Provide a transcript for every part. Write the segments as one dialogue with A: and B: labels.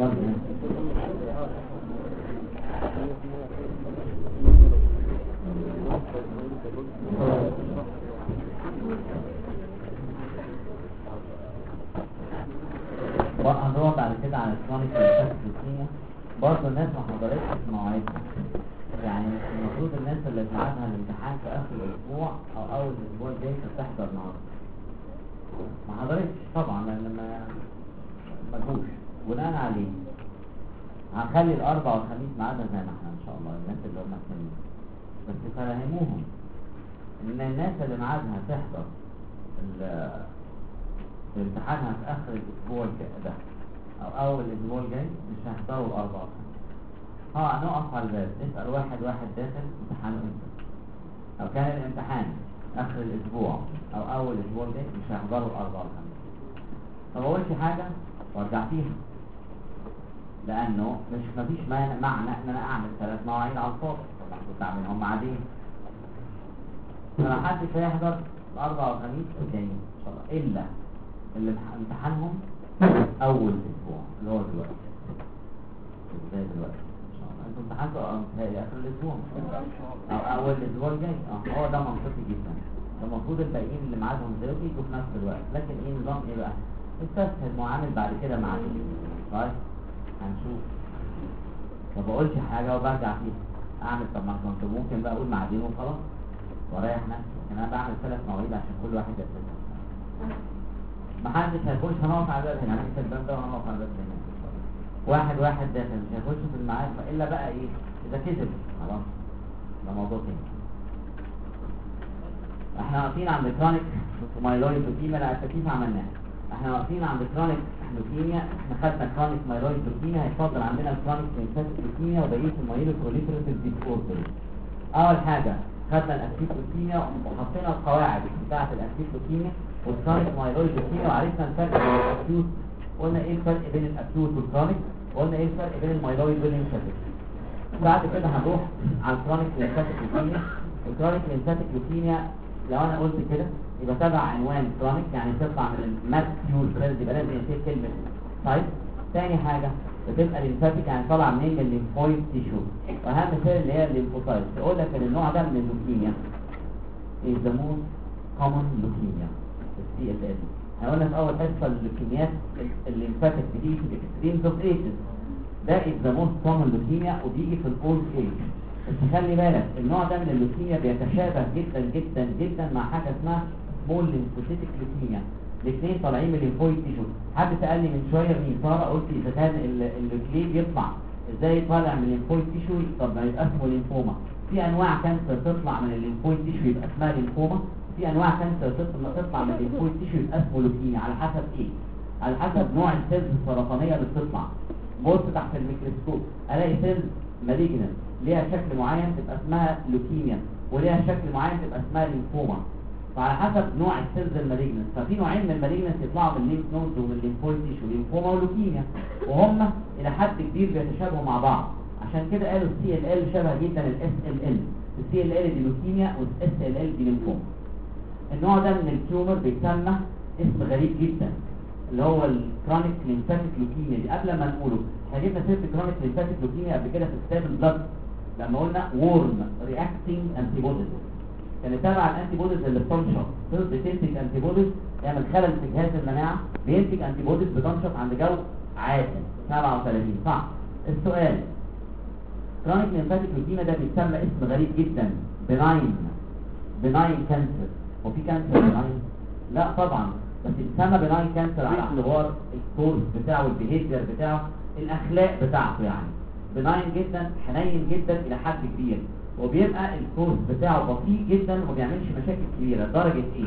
A: يلا. هنروح بعد كده على الكرونيك ليمفاتيك. برضه الناس ما حضرتش مواعيدها، يعني مش المفروض الناس اللي اتعادها الامتحان في اخر الاسبوع او اول الاسبوع الجاي تحضر النهارده. ما حضرتش طبعا لان ما جوش. بناء عليه هنخلي الاربع والخميس ميعادها زي ما احنا ان شاء الله، الناس اللي هم التانيين، بس فهموهم ان الناس اللي ميعادها تحضر امتحانها في اخر الاسبوع ده او اول الاسبوع الجاي مش هيحضروا الاربع والخميس. نقف على الباب نسال واحد داخل امتحانه امتى، لو كان الامتحان اخر الاسبوع او اول الاسبوع الجاي مش هيحضروا الاربع والخميس. ما بقولش حاجه وارجع فيها، لانه مفيش معنى ان انا اعمل 3 مواعيد على الفاضي، طبعا كنت اعملهم ميعادين. فما حدش هيحضر الاربع والخميس الجايين ان شاء الله الا اللي امتحانهم اول اسبوع اللي هو دلوقتي. ازاي دلوقتي ان شاء الله انتوا امتحانكم اخر الاسبوع او اول الاسبوع الجاي. هو ده منطقي جدا. المفروض الباقيين اللي معادهم دلوقتي يجوا في نفس الوقت، لكن ايه نظام ايه بقى؟ استسهل معامل بعد كده مع طيب هنشوف. ما بقولش حاجه وبرجع فيها اعمل. طب ما كنت ممكن بقى اقول معادين وخلاص واريح نفسي، لكن انا بعمل 3 مواعيد عشان كل واحد يلتزم. ما حدش هيخش. هنقف على الباب هنا، هنفتح الباب ده وهنقف على الباب هنا. واحد داخل مش هيخش في الميعاد، الا بقى ايه اذا كذب خلاص ده موضوع تاني. احنا واقفين عند كرونيك مايلويد لوكيميا. لا التكليف عملناه. احنا واقفين عند كرونيك لوكيميا. احنا خدنا كرونيك مايلويد لوكيميا، هيفضل عندنا الكرونيك ليمفاتيك لوكيميا وبقيه المايلو بروليفريتيف ديسوردر. اول حاجه خدنا الاكيوت لوكيميا وحطينا القواعد بتاعه الاكيوت لوكيميا والكرونيك مايلويد لوكيميا، وعرفنا الفرق بين الاكيوت. قلنا ايه الفرق بين الاكيوت والكرونيك، وقلنا ايه الفرق بين المايلويد والليمفاتيك. بعد كده هنروح على الكرونيك ليمفاتيك لوكيميا. الكرونيك ليمفاتيك لوكيميا لو انا قلت كده يبقى تبع عنوان كرونيك، يعني تطلع من الماكيول فريز، يبقى لازم يصير كلمه طيب. ثاني حاجه بتبقى ليمفاتيك، يعني طالعه منين؟ من الليمفويد تيشو. واهم مثال اللي هي الليمفوسايت. تقول لك ان النوع ده من اللوكيميا is the most common leukemia CLL. هقول لك اول حصه اللوكيميات الليمفاتيك بتيجي في الاكستريمز اوف ايجز. ده is the most common leukemia وبيجي في الاولد ايج. بس خلي بالك النوع ده من اللوكيميا بيتشابه جدا جدا جدا مع حاجه اسمها سمول ليمفوسيتك لوكيميا. الاثنين طالعين من الليمفويد تيشو. حد سالني من شويه مين ساره، قلت اذا كان اللوكليد يطلع ازاي طالع من الليمفويد تيشو؟ طب ما يبقى اسمه ليمفوما. في انواع كانسر تطلع من الليمفويد تيشو يبقى اسمها ليمفوما، في انواع كانسر تطلع من الليمفويد تيشو يبقى اسمه لوكيميا. على حسب ايه؟ على حسب نوع السيلز السرطانيه اللي بتطلع. بص تحت الميكروسكوب الاقي سيلز مالجنت ليها شكل معين تبقى اسمها لوكيميا، وليها شكل معين تبقى اسمها ليمفوما. فعلى حسب نوع السيلز المالجنت. ففي نوعين من المالجنت يطلعوا من الليمف نودز ومن الليمفويد تيشو، ليمفوما ولوكيميا، وهم الى حد كبير بيتشابهوا مع بعض. عشان كده قالوا السي ال ال شبه جدا الاس ال ال. السي ال ال دي لوكيميا والاس ال ال دي ليمفوما. النوع ده من التيومر بيتسمى اسم غريب جدا اللي هو الكرونيك ليمفاتيك لوكيميا. دي قبل ما نقوله احنا جبنا سيره الكرونيك ليمفاتيك لوكيميا قبل كده في كتاب البلد لما قلنا وورم رياكتنج انتي بوديز. كان تبع الانتي بوديز اللي بتنشط بتنتج انتي بوديز، يعمل خلل في جهاز المناعه، بينتج انتي بوديز بتنشط عند جو عادي 37 صح. السؤال كرونيك ليمفاتيك لوكيميا ده بيتسمى اسم غريب جدا بناين كانسر. وفي كانسر بناين؟ لا طبعا، بس بيتسمى بناين كانسر على اعتبار الكورس بتاعه والبيهيفير بتاعه الاخلاق بتاعته، يعني بناين جدا حنين جدا الى حد كبير، وبيبقى الكورس بتاعه بطيء جدا وما بيعملش مشاكل كبيره. درجه ايه؟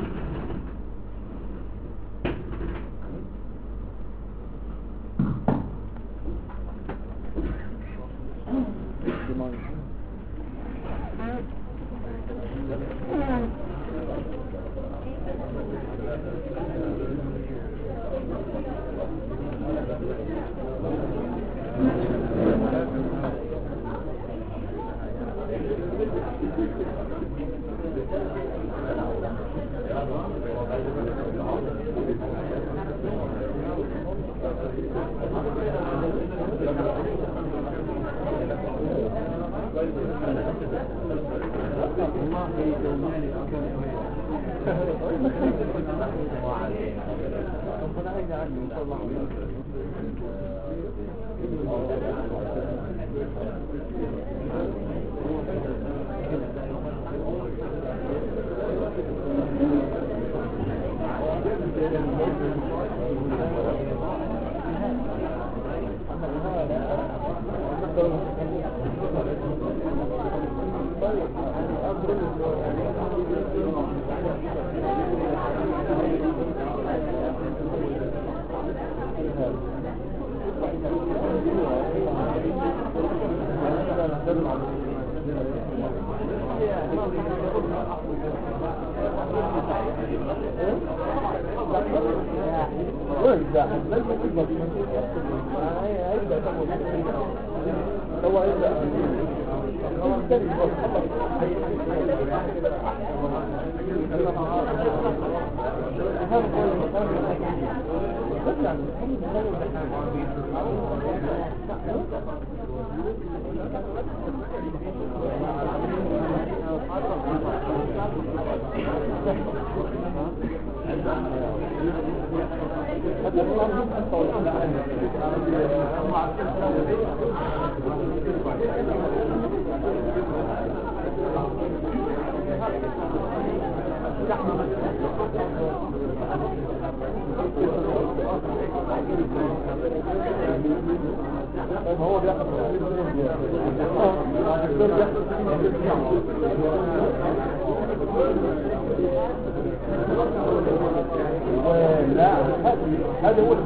B: هو بياخد لا هذا هو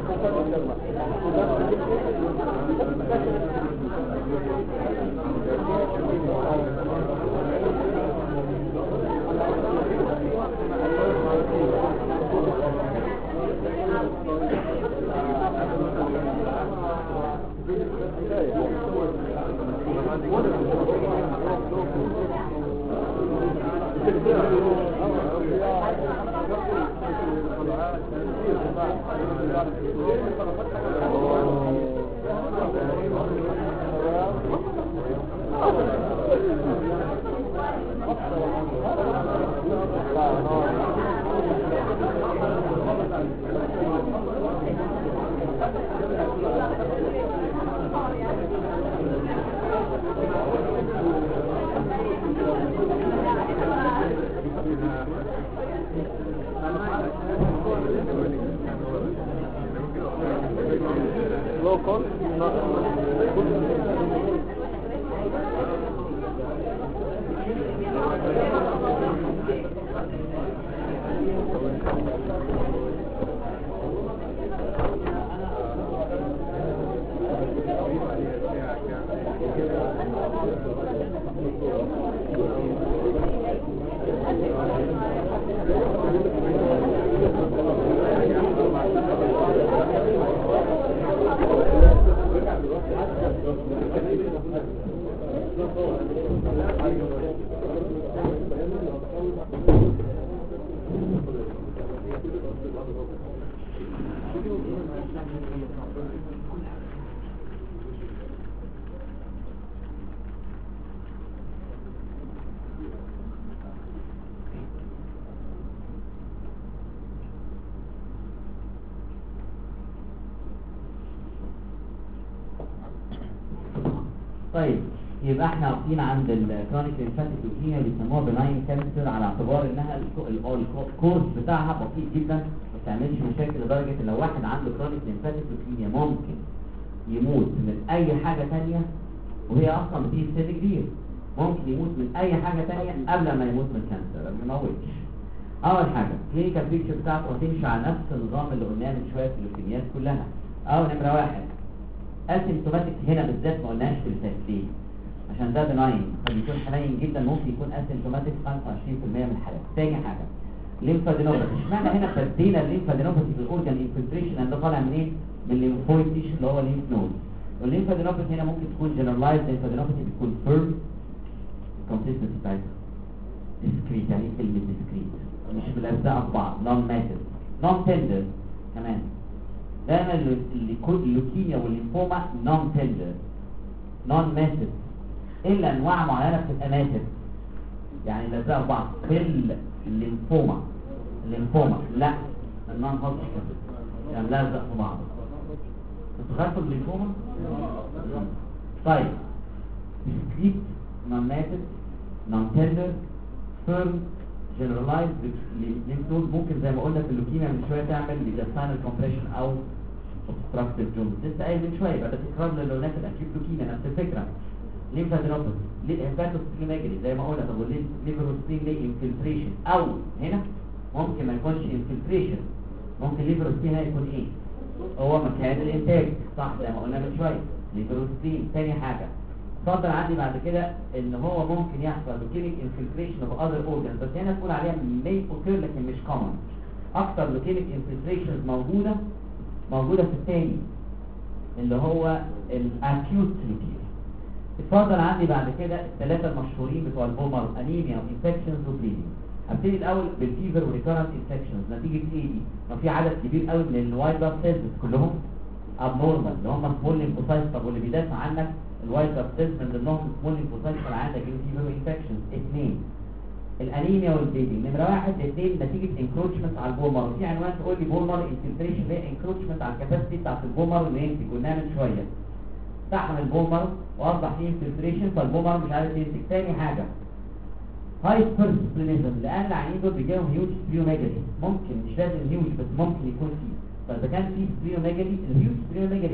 A: طيب يبقى احنا واقفين عند الكرونيك ليمفاتيك لوكيميا اللي بيسموها بناين كانسر على اعتبار انها الكورس بتاعها بسيط جدا ما بتعملش مشاكل لدرجه ان لو واحد عنده كرونيك ليمفاتيك لوكيميا ممكن يموت من اي حاجه ثانيه، وهي اصلا بتيجي في سن كبير. ممكن يموت من اي حاجه ثانيه قبل ما يموت من الكانسر، ما يموتش. اول حاجه الكلينيكال بيكتشر بتاعته هتمشي على نفس النظام اللي قلناه من شويه في اللوكيميات كلها. نمره واحد اسيمتوماتيك، هنا بالذات ما قلناش في التسليم عشان ده بناين، فبيكون حنين جدا، ممكن يكون اسيمتوماتيك 25% من الحالات. تاني حاجه ليمفادينوباثي، اشمعنى هنا بدينا الليمفادينوباثي في الاورجان انفلتريشن ده طالع منين؟ من الليمفويد تيشو اللي هو الليمف نود. والليمفادينوباثي هنا ممكن تكون جنرالايزد ليمفادينوباثي، بتكون فيرم الكونسيستنسي بتاعتها ديسكريت، يعني كلمه ديسكريت مش ملزقه في بعض، نون ماتر نون تندر كمان. دايما اللوكيميا والليمفوما نون تندر نون ماتر، الا انواع معينه بتبقى ماتر يعني لزقوا بعض في الليمفوما لا النون هودجكن يعني لازق في بعض. انتوا خدتوا الليمفوما؟ طيب discrete non-native non-tender firm generalized lymph ممكن زي ما قلنا في اللوكيميا من شويه تعمل intestinal compression او obstructive jaundice. لسه قايل من شويه بعد تكرار للونات الاكيوت لوكيميا نفس الفكره. lymphadenopathy hepatosplenomegaly زي ما قلنا. طب والليفروسبين ليه infiltration او هنا ممكن ما يكونش infiltration، ممكن الليفروسبين هنا يكون ايه؟ هو مكان الانتاج صح زي ما قلنا من شويه الليفروسبين. تاني حاجه اتفضل عندي بعد كده ان هو ممكن يحصل leukemic infiltration of other organs، بس هنا تقول عليها may occur لكن مش common. اكتر leukemic infiltrations موجوده في الثاني اللي هو الاكيوت leukemia. اتفضل عندي بعد كده الثلاثه المشهورين بتوع البومر انيميا وانفكشنز وبليدنج. هبتدي الاول بالفيفر وريكارنت انفكشنز. نتيجه ايه دي؟ ما في عدد كبير قوي من الوايت بلاد سيلز كلهم ابنورمال اللي هم سمول ليمفوسايتس. طب واللي بيدافع عنك الوايت بلاد سيلز من ضمنهم سمول ليمفوسايتس اللي عندك الفيفر وانفكشنز. اثنين الانيميا والبليدنج. نمره واحد اثنين نتيجه انكروتشمنت على البومر. في عنوان تقول لي بومر انفلتريشن هي انكروتشمنت على الكاباسيتي بتاعت البومر اللي ينتج. قلنا من شويه تحمل البومر واصبح فيه انفلتريشن فالبومر مش عارف ينتج. ثاني حاجه هايبرسبلينيزم لان العيانين دول بيجيلهم هيوج سبليوميجالي. ممكن مش لازم هيوج بس ممكن يكون فيه. فاذا كان فيه سبليوميجالي الهيوج سبليوميجالي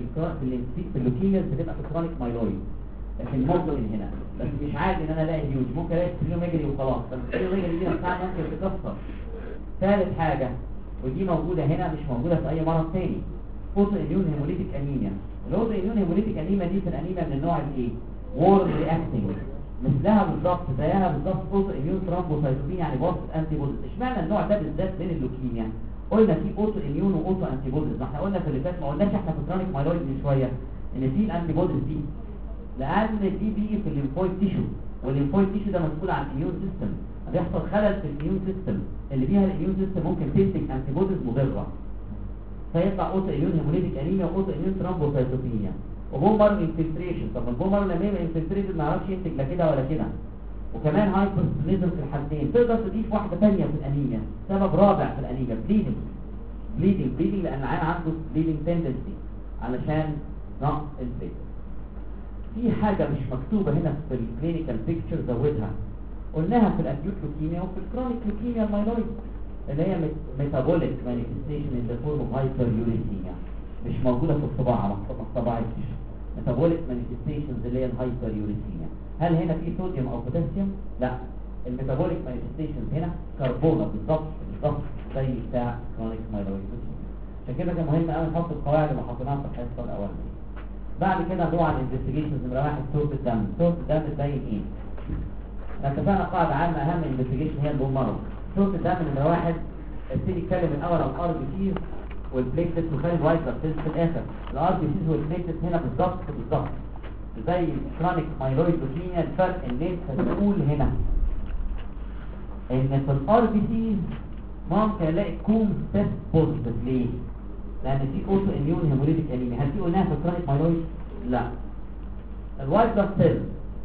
A: في اللوكيميا بتبقى في كرونيك مايلويد لكن ممكن هنا بس مش عادي ان انا الاقي هيوج. ممكن الاقي سبليوميجالي وخلاص بس السبليوميجالي دي نفسها ممكن تتكسر. ثالث حاجه ودي موجوده هنا مش موجوده في اي مرض ثاني اوتو اميون هيموليتيك انيميا. الاوتو اميون هيموليتيك انيميا دي في الانيميا من النوع الايه؟ وورم رياكتنج. مثلها بالظبط زيها بالظبط اوتو اميون ثرومبوسايتوبين يعني بوست انتي بوديز. اشمعنى النوع ده بالذات من اللوكيميا؟ قلنا في اوتو اميون واوتو انتي بوديز. احنا قلنا في اللي فات ما قلناش احنا في كرونيك مايلويد من شويه ان في الانتي بوديز دي لان دي بيجي في الليمفويد تيشو والليمفويد تيشو ده مسؤول عن الاميون سيستم. بيحصل خلل في الاميون سيستم اللي بيها الاميون سيستم ممكن تنتج انتي بوديز مضره فيطلع اوتو اميون هيموليتيك انيميا واوتو اميون ثرومبوسايتوبينيا وبومر انفلتريشن. طب البومر لما يبقى انفلتريتد ما يعرفش ينتج لا كده ولا كده. وكمان هايبرسبلينيزم في الحالتين. تقدر تضيف واحده ثانيه في الانيميا سبب رابع في الانيميا بليدنج لان العيان عنده بليدنج تندنسي علشان نقص البليد. في حاجه مش مكتوبه هنا في الكلينيكال بيكتشر زودها قلناها في الاكيوت لوكيميا وفي الكرونيك لوكيميا المايلويد اللي هي ميتابوليك مانيفستيشن ان ذا فورم اوف هايبريوريثيميا. مش موجوده في الطباعه ما اتطبعتش. ميتابوليك مانيفستيشنز اللي هي الهايبريوريثيميا. هل هنا في صوديوم او بوتاسيوم؟ لا. الميتابوليك مانيفستيشنز هنا كربونه بالظبط زي بتاع كرونيك مايلويد. عشان كده كان مهم قوي نحط القواعد اللي حطيناها في الحصه الاولانيه. بعد كده نروح على الانفستيجيشنز. نمره واحد صوره الدم. صوره الدم بتبين ايه؟ اتفقنا قاعده عامه اهم انفستيجيشن هي البومر. صوره الدم نمره واحد ابتدي اتكلم الاول عن الار بي سيز والبليتلت وخلي الوايت بلاد سيلز في الاخر. الار بي سيز والبليتلت هنا بالظبط زي كرونيك مايلويد لوكيميا. الفرق ان انت تقول هنا ان في الار بي سيز ممكن الاقي كوم تيست بوزيتيف. ليه؟ لان في اوتو اميون هيموليتيك انيميا. هل في قلناها في الكرونيك مايلويد؟ لا. الوايت بلاد سيلز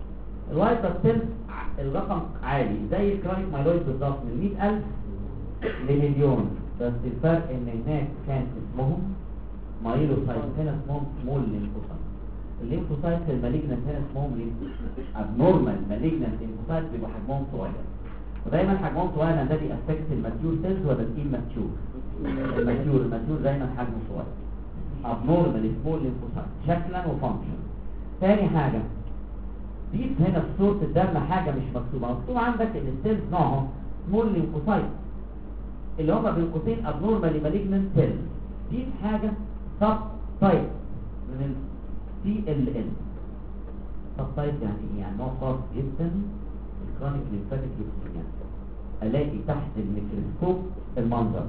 A: الرقم عالي زي الكرونيك مايلويد بالظبط من 100,000 لمليون. بس الفرق ان هناك كان اسمهم مايلوسايت هنا اسمهم سمول ليمفوسايت. الليمفوسايت المالجنت هنا اسمهم ابنورمال مالجنت ليمفوسايت بيبقى حجمهم صغير. ودايما حجمهم صغير ده بيأفكت الماتيور سيلز ولا الاماتيور؟ الماتيور دايما حجمه صغير. ابنورمال سمول ليمفوسايت شكلا وفانكشن. ثاني حاجه ضيف هنا في صوره الدم حاجه مش مكتوب عندك ان السيلز نوعهم سمول ليمفوسايت اللي هم بين قوسين ابنورمالي مالجنت سيلز. ضيف حاجه سب تايب من CLL. سب تايب يعني ايه؟ يعني نوع خاص جدا الكرونيك ليمفاتيك لوكيميا. الاقي تحت الميكروسكوب المنظر.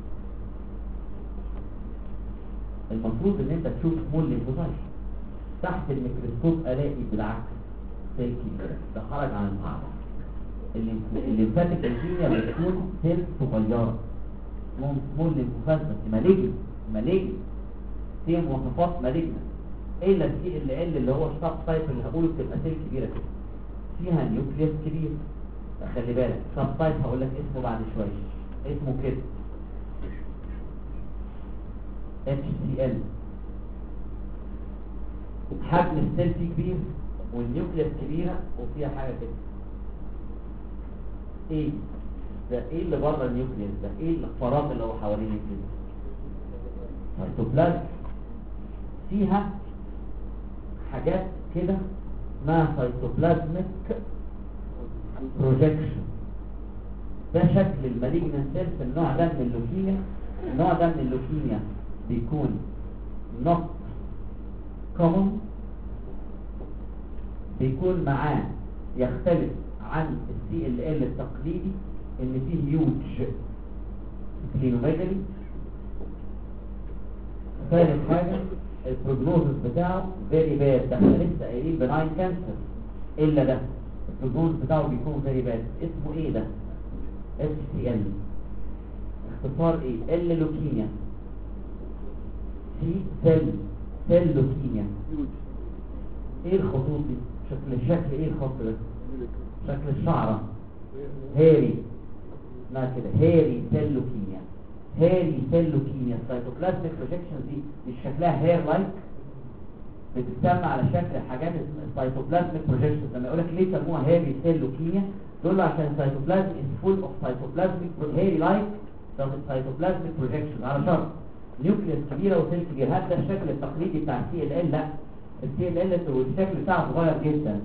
A: المفروض ان انت تشوف سمول ليمفوسايت تحت الميكروسكوب الاقي بالعكس سيل كبير ده خرج عن القاعده. الليمفاتيك لوكيميا بتكون سيل صغيره سمول ليمفوسايت بس مالجن فيها مواصفات مالجنه الا CLL اللي هو السب تايب اللي هقوله بتبقى سيل كبيره كده فيها نيوكليوس كبير خلي بالك سب تايب هقول لك اسمه بعد شويه، اسمه كده HCl. حجم السيل فيه كبير والنيوكليس كبيره وفيها حاجه كده. ايه ده؟ ايه اللي بره النيوكليس ده؟ ايه الفراغ اللي هو حوالين النيوكليس؟ سيتوبلازم فيها حاجات كده اسمها سيتوبلازميك بروجكشن. ده شكل المالجنان سيل في النوع ده من اللوكيميا. النوع ده من اللوكيميا بيكون not common، بيكون معاه يختلف عن CLL التقليدي ان فيه هيوج سبلينوميجالي. ثالث حاجة البروجنوزس بتاعه فيري باد. ده احنا لسه قايلين بناين كانسر، الا ده البروجنوزس بتاعه بيكون فيري باد. اسمه ايه ده؟ HCL. اختصار ايه؟ ال لوكيميا، سي سيل لوكيميا. ايه الخطوط دي؟ الشكل ايه الخط ده؟ شكل الشعرة هيري، ما كده هيري سيل لوكيميا. هيري سيل لوكيميا. السيتوبلازميك بروجكشن دي مش شكلها هير لايك، بتتسمى على شكل حاجات السيتوبلازميك بروجكشن. لما يقول لك ليه سموها هيري سيل لوكيميا، دول عشان السيتوبلازم is full of cytoplasmic hairy like cytoplasmic projections على شرط نيوكليس كبيره وسيل كبير. هذا الشكل التقليدي بتاع CLL. لا، CLL الشكل بتاعه صغير جدا.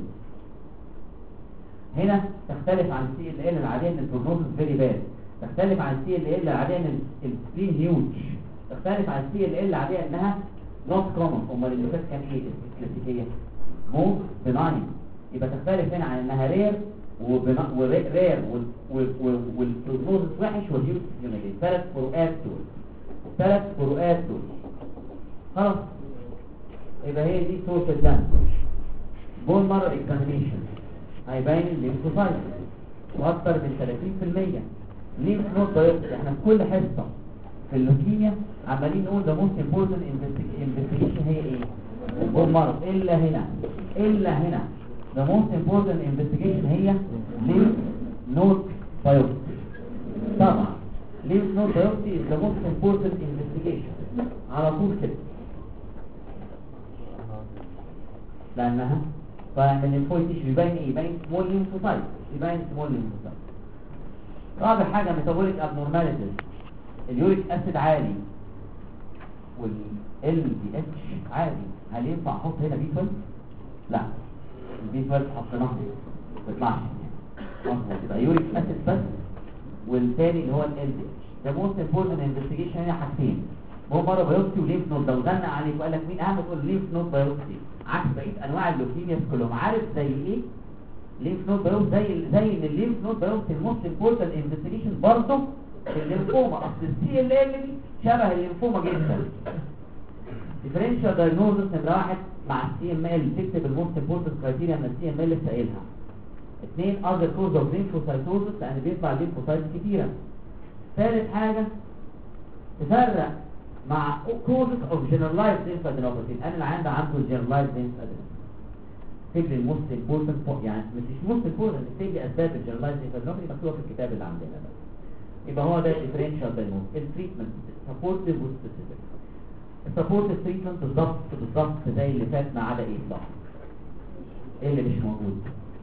A: هنا تختلف عن CLL العاديه ان البروجنوزس فيري باد، تختلف عن CLL العاديه ان السكرين هيوج، تختلف عن CLL العاديه انها نوت كومن. امال اللي فات كان ايه الكلاسيكيه؟ موست بناين. يبقى تختلف هنا عن انها رير ورير والبروجنوزس وحش والهيوج سبلينوميجالي. ثلاث فروقات دول خلاص. يبقى هي دي صورة الدم. بون مارو اكزامينيشن هيبين الليمفوسايت واكثر من 30%. ليمف نود بايوبسي. احنا في كل حصه في اللوكيميا عمالين نقول ده موست امبورتنت انفستيجيشن هي ايه؟ البون مارو. الا هنا the most important investigation هي lymph node biopsy. طبعا lymph node biopsy is the most important investigation على طول كده، لانها فمن الفويتش يبين ايه؟ يبين small lymphocyte. رابع حاجه metabolic abnormalities. اليوريك اسيد عالي والLDH عالي. هل ينفع احط هنا B12؟ لا، B12 حطيناه ما بيطلعش يبقى يوريك اسيد بس. والثاني اللي هو LDH. ده موست امبورتنت انفستيجيشن. هنا حاجتين، هو مره بايوبسي وليمف نود. لو زنق عليك وقال لك مين اهم تقول ليمف نود بايوبسي، عكس بقيه انواع اللوكيميا كلهم. عارف زي ايه؟ ليمف نود بايوبسي زي ان الليمف نود بايوبسي الموست امبورتنت انفستيجيشن برضه في الليمفوما. اصل CLL دي شبه الليمفوما جدا. ديفرنشال دايجنوزس نمره 1 مع CML. تكتب الموست امبورتنت كرايتيريا من CML لسه قايلها. 2 اذر كوز اوف ليمفوسايتوزس لان بيطلع ليمفوسايت كتيره. ثالث حاجه تفرق مع كوزز اوف جنرالايزد ليمفادينوباثي. انا اللي عنده جنرالايزد ليمفادينوباثي. تكتب الموست امبورتنت يعني مش موست امبورتنت، تكتب اسباب الجنرالايزد ليمفادينوباثي مكتوبه في الكتاب اللي عندنا ده. يبقى هو ده الديفرنشال دايجنوز. التريتمنت سبورتيف وسبيسيفيك. السبورتيف تريتمنت بالظبط زي اللي فات ما عدا ايه صح؟ ايه اللي مش موجود؟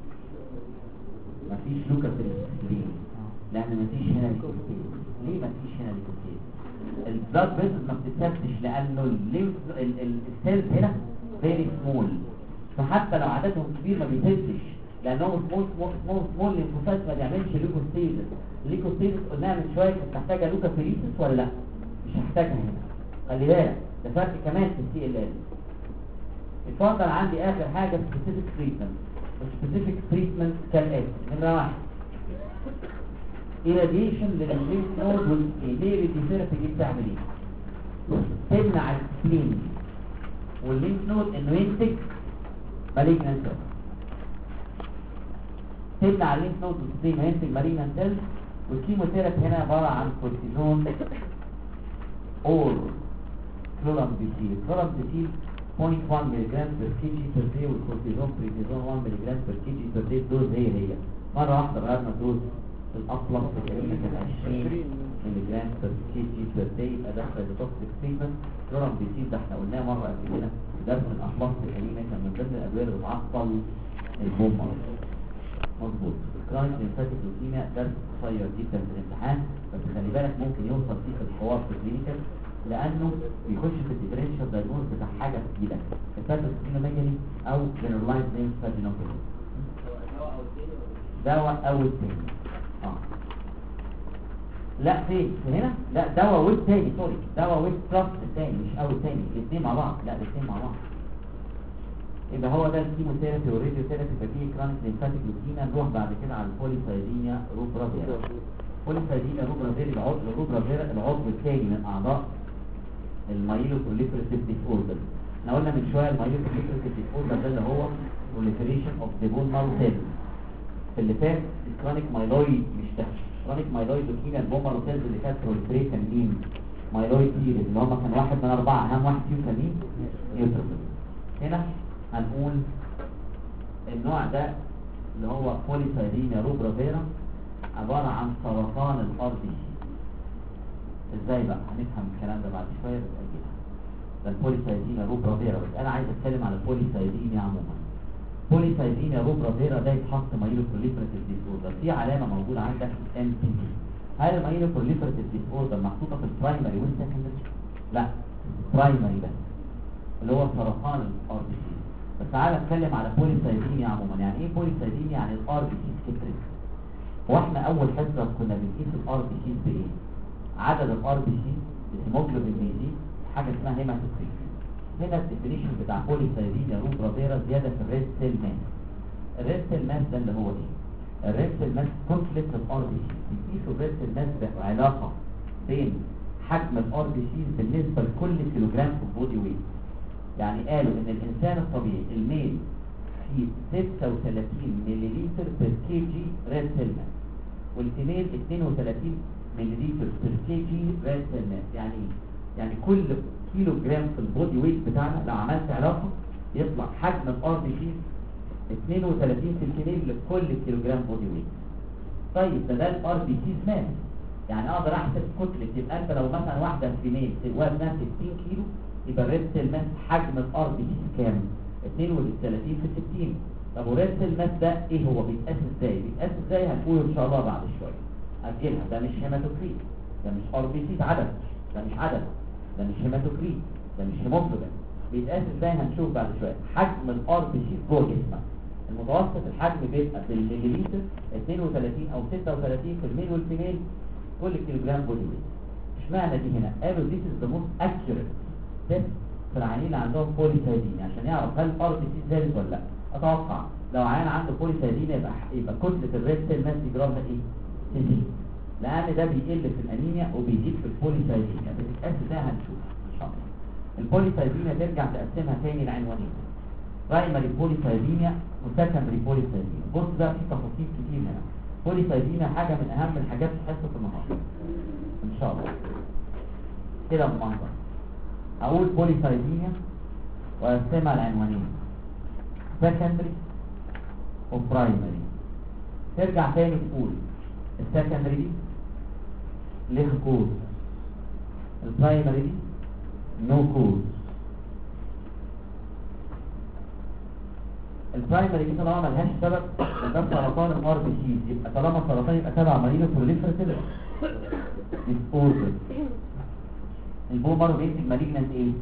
A: مفيش لوكاسيل. ليه؟ لان مفيش هنا ليكوسيل. ليه مفيش هنا ليكوسيل؟ البلاد فيسلز ما بتتفتش لانه السيلز هنا فيري سمول، فحتى لو عددهم كبير ما بيتفتش لانهم سمول ليمفوسايت ما بيعملش ليكوسيل. الليكوسيل قلناها من شويه كانت محتاجه لوكافيليسيس ولا لا؟ مش محتاجها هنا. خلي بالك ده فرق كمان في CLL. اتفضل عندي اخر حاجه سبيسيفيك تريتمنت. السبيسيفيك تريتمنت كالاتي. نمره 1 irradiation للليمف نود والسكين. ليه الراديوثيرابي دي بتعمل ايه؟ تمنع السكين والليمف نود انه ينتج مالجنانت سيل. تمنع الليمف نود والسكين انه ينتج مالجنانت سيل. والكيموثيرابي هنا عباره عن كورتيزون اور كلورامبيسيل. كلورامبيسيل 0.1 ملغ per kg per day والكورتيزون بريدنيزون 1 ملغ per kg per day. دوز هي مره واحده غيرنا دوز الاطلس تقريبا كان 20 مللي جرام بير كي جي بير داي يبقى ده سايتوتوكسيك تريتمنت. كلورام بيسيد ده احنا قلناه مره قبل كده في درس الاطلس تقريبا كان من ضمن الادويه اللي بتعطل البوم مرض. مظبوط. الكرونيك ليمفاتيك لوكيميا درس قصير جدا في الامتحان، بس خلي بالك ممكن يوصل فيه في الحوار في الكلينيكال، لانه بيخش في الديفرنشال دايجنوز بتاع حاجه جديده، الباثوجينوميجالي او جنرالايز ليمفادينوباثي. دواء او التاني. لا فين هنا؟ لا دواء والتاني، سوري، دواء والبلس التاني مش او التاني، الاثنين مع بعض. لا الاثنين مع بعض. يبقى هو ده الكيموثيرابي والراديو ثيرابي. ففي كرونيك ليمفاتيك لوكيميا. نروح بعد كده على البوليسايديميا روبرافيرا. البوليسايديميا روبرافيرا العضو الثاني من اعضاء المايلو بروليفريتيف ديس اوردر. احنا قلنا من شويه المايلو بروليفريتيف ديس اوردر ده اللي هو بروليفريشن اوف ذا بون مارو سيلز. اللي فات الكرونيك مايلويد مش ده. كرونيك مايلويد لوكيميا البون مارو سيلز اللي كانت بروليفريت كان مين؟ مايلويد سيريز اللي هم كان واحد من 4، اهم واحد فيهم كان مين؟ نيوتروفيل. هنا هنقول النوع ده اللي هو بوليسايديميا روبرافيرا عبارة عن سرطان الار بي سي. ازاي بقى؟ هنفهم الكلام ده بعد شويه. بس اكيد ده البوليسايديميا روبرافيرا، بس انا عايز اتكلم على البوليسايديميا عموما. بوليسايديميا روبرافيرا ده يتحط مايلو بروليفريتيف ديس اوردر. في علامه موجوده عندك ام بي دي. هل المايلو بروليفريتيف ديس اوردر محطوطه في البرايمري والسكندري؟ لا، برايمري بس، اللي هو سرطان الار بي سي. بس تعالى اتكلم على بوليسايديميا عموما. يعني ايه بوليسايديميا؟ يعني الار بي سي كترت. واحنا اول حصه كنا بنقيس الار بي سي بايه؟ عدد الار بي سي، الهيموجلوبين بيزيد، حاجه اسمها هيماتوكريت. هنا الديفينيشن بتاع بوليسايديميا روبرافيرا زياده في الريد سيل ماس. الريد سيل ماس ده اللي هو ايه؟ الريد سيل ماس كونفليكت الار بي سي. بيقيسوا الريد سيل ماس بعلاقه بين حجم الار بي سي بالنسبه لكل كيلوجرام في البودي ويت. يعني قالوا ان الانسان الطبيعي الميل فيه 36 ملليلتر بير كي جي ريد سيل ماس، والفيميل 32 ملليلتر بير كي جي ريد سيل ماس. يعني ايه؟ يعني كل كيلو جرام في البودي ويت بتاعنا لو عملت علاقه يطلع حجم الار بي سي 32 في الفيميل لكل كيلو جرام بودي ويت. طيب ده الار بي سي ماس، يعني اقدر احسب كتله. يبقى انت لو مثلا واحده فيميل وزنها 60 كيلو، يبقى الريد سيل ماس حجم الار بي سي كام؟ 32 في 60. طب والريد سيل ماس ده ايه هو؟ بيتقاس ازاي؟ بيتقاس ازاي هنقوله ان شاء الله بعد شويه. اجلها، ده مش هيماتوكريت، ده مش ار بي سي عدد، ده مش عدد، ده مش هيماتوكريت، ده مش هيموجلوبين. بيتقاس ازاي هنشوف بعد شويه. حجم الار بي سي جوه جسمك المتوسط الحجم بيبقى بالمليلتر 32 او 36 في الميل والفيميل كل كيلو جرام بودي ويت. اشمعنى دي هنا؟ قالوا ذيس از ذا موست اكيوريت تيست في العيانين اللي عندهم بوليسايديميا عشان يعرف هل الار بي سي زادت ولا لا. اتوقع لو عيان عنده بوليسايديميا يبقى كتله الريد سيل ماس جرامها ايه؟ تزيد، لان ده بيقل في الانيميا وبيزيد في البوليسايديميا. بتتقاس ازاي هنشوف ان شاء الله. البوليسايديميا ترجع تقسمها تاني لعنوانين: برايمري بوليسايديميا وسكندري بوليسايديميا. بص بقى في تفاصيل كتير هنا. بوليسايديميا حاجه من اهم الحاجات في حصه النهارده ان شاء الله. كده بمنظر اقول بوليسايديميا واقسمها لعنوانين: سكندري وبرايمري. ترجع تاني تقول السكندري دي ليه كوز، البرايمري دي نو كوز. البرايمري دي طالما ملهاش سبب ده سرطان الار بي سي، يبقى طالما سرطان يبقى تبع مايلو بروليفريتيف ديس اوردر. البومر بينتج مالجنانت ايه؟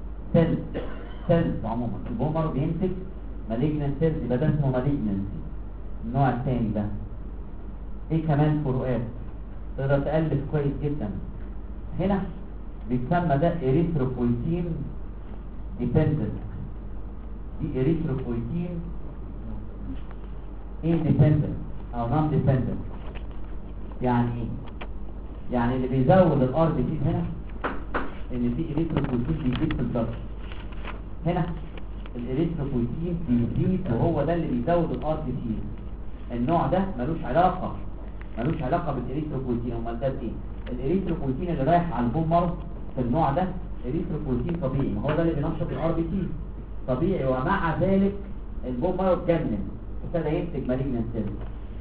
A: سيلز عموما. البومر بينتج مالجنانت سيلز، يبقى ده اسمه مالجنانسي. النوع الثاني ده ايه كمان فروقات تقدر تألف كويس جدا. هنا بيتسمى ده اريثروبويتين ديبندنت، دي اريثروبويتين انديبندنت او نون ديبندنت. يعني ايه؟ يعني اللي بيزود الار بي سي هنا ان في اريثروبويتين بيزيد في الضغط. هنا الاريثروبويتين بيزيد وهو ده اللي بيزود الار بي سي. النوع ده ملوش علاقه بالاريثروبويتين. امال ده ايه؟ الاريثروبويتين اللي رايح على البون مارو في النوع ده اريثروبويتين طبيعي، ما هو ده اللي بينشط الار بي سي طبيعي، ومع ذلك البون مارو اتجنن ابتدى ينتج مالجنانت سيلز.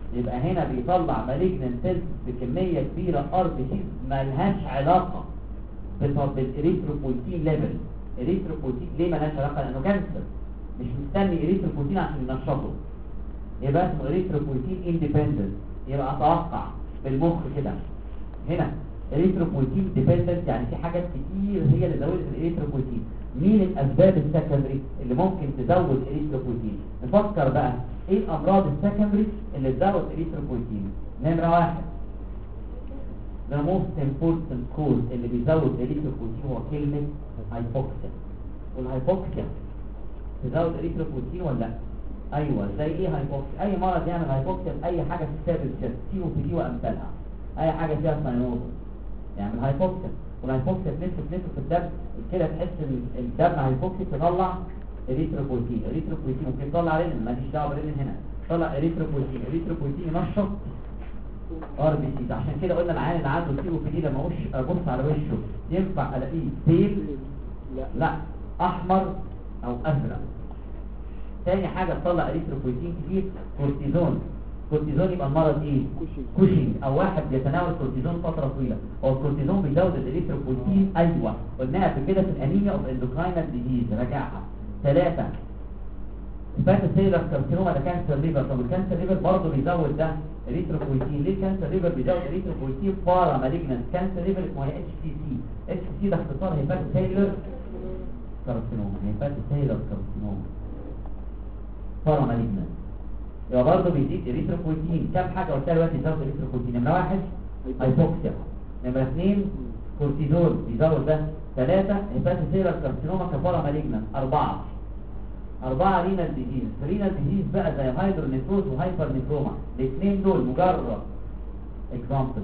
A: يبقى هنا بيطلع مالجنان سيلز بكميه كبيره ار بي سي مالهاش علاقه بالاريثروبويتين ليفل. اريثروبويتين ليه مالهاش علاقه؟ لانه كانسر مش مستني اريثروبويتين عشان ينشطه، يبقى اسمه اريثروبويتين اندبندنت. يبقى اتوقع بالمخ كده هنا اريثروبويتين ديبندنت، يعني في حاجات كتير هي اللي زودت الاريثروبويتين. مين الاسباب السكندري اللي ممكن تزود اريثروبويتين؟ نفكر بقى ايه الامراض السكندري اللي تزود اريثروبويتين. نمره واحد the most important cause اللي بيزود اريثروبويتين هو كلمه هايبوكسيا. والهايبوكسيا تزود اريثروبويتين ولا لا؟ ايوه. زي ايه هايبوكسيا؟ اي مرض يعمل هايبوكسيا في اي حاجه في السبب سي او بي دي وامثالها، اي حاجه فيها ساينوز يعمل هايبوكسيا. والهايبوكسيا تلف في الدم كده، تحس ان الدم هايبوكسيا تطلع اريثروبويتين. اريثروبويتين ممكن تطلع رينين، ماليش دعوه برينين هنا، طلع اريثروبويتين. اريثروبويتين ينشط ار بي سي. عشان كده قلنا العيان اللي عنده سي او بي دي لما ابص على وشه ينفع الاقيه بيل؟ لا، احمر او ازرق. تاني حاجه تطلع اريثروبويتين كتير كورتيزون. كورتيزون يبقى المرض ايه؟ كوشنج، او واحد بيتناول كورتيزون فتره طويله. هو الكورتيزون بيزود الاريثروبويتين، ايوه قلناها قبل كده في الانيميا اوف اندوكراينال ديزيز، راجعها. 3 فاتت سيلر كارسينوما ده كانسر ليفر. طب الكانسر ليفر برضه بيزود ده اريثروبويتين. ليه الكانسر ليفر بيزود اريثروبويتين؟ بارا مالجنانت كانسر ليفر اسمه اتش سي سي. اتش سي ده اختصار هيبات سيلر كارسينوما، هيبات سيلر كارسينوما بارا مالجنانت. يبقى برضه بيزيد اريثروبويتين. كام حاجه قلتها دلوقتي بيزود اريثروبويتين؟ نمره 1 هايبوكسيا، نمره 2 كورتيزول بيزود ده، 3 هيباتوسيلر كارسينوما كبارا مالجنانت، 4 رينال ديزيز. رينال ديزيز بقى زي هايدرونيفروز وهايبر نيفروما. الاثنين دول مجرد اكزامبل،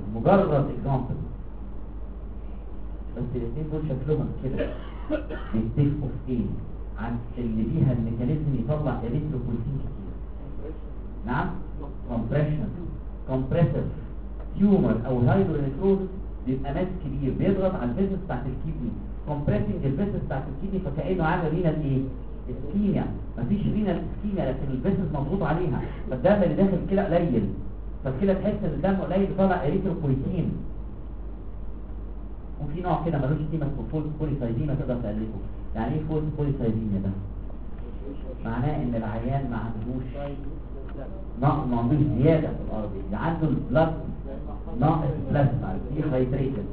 A: بس الاثنين دول شكلهم كده بيتفقوا في ايه؟ عن اللي بيها الميكانيزم يطلع اريثروبويتين كتير. نعم، كومبريسيف تيومر او هايدرونيفروز بيبقى ماس كبير بيضغط على الفيسس بتاعت الكيدني، كومبريسنج الفيسس بتاعت الكيدني، فكأنه عامل رينال ايه؟ اسكيميا. مفيش رينال اسكيميا لكن الفيسس مضغوط عليها، فالدم اللي داخل كده قليل، فكده تحس ان الدم قليل طالع اريثروبويتين. وفي نوع كده ملوش قيمه اسمه فولس بوليسايديميا، تقدر تألفه. يعني ايه فولس بوليسايديميا ده؟ معناه ان العيان ما عندوش زياده في الارض، عنده البلاد ناقص بلازما دي هايدريتد،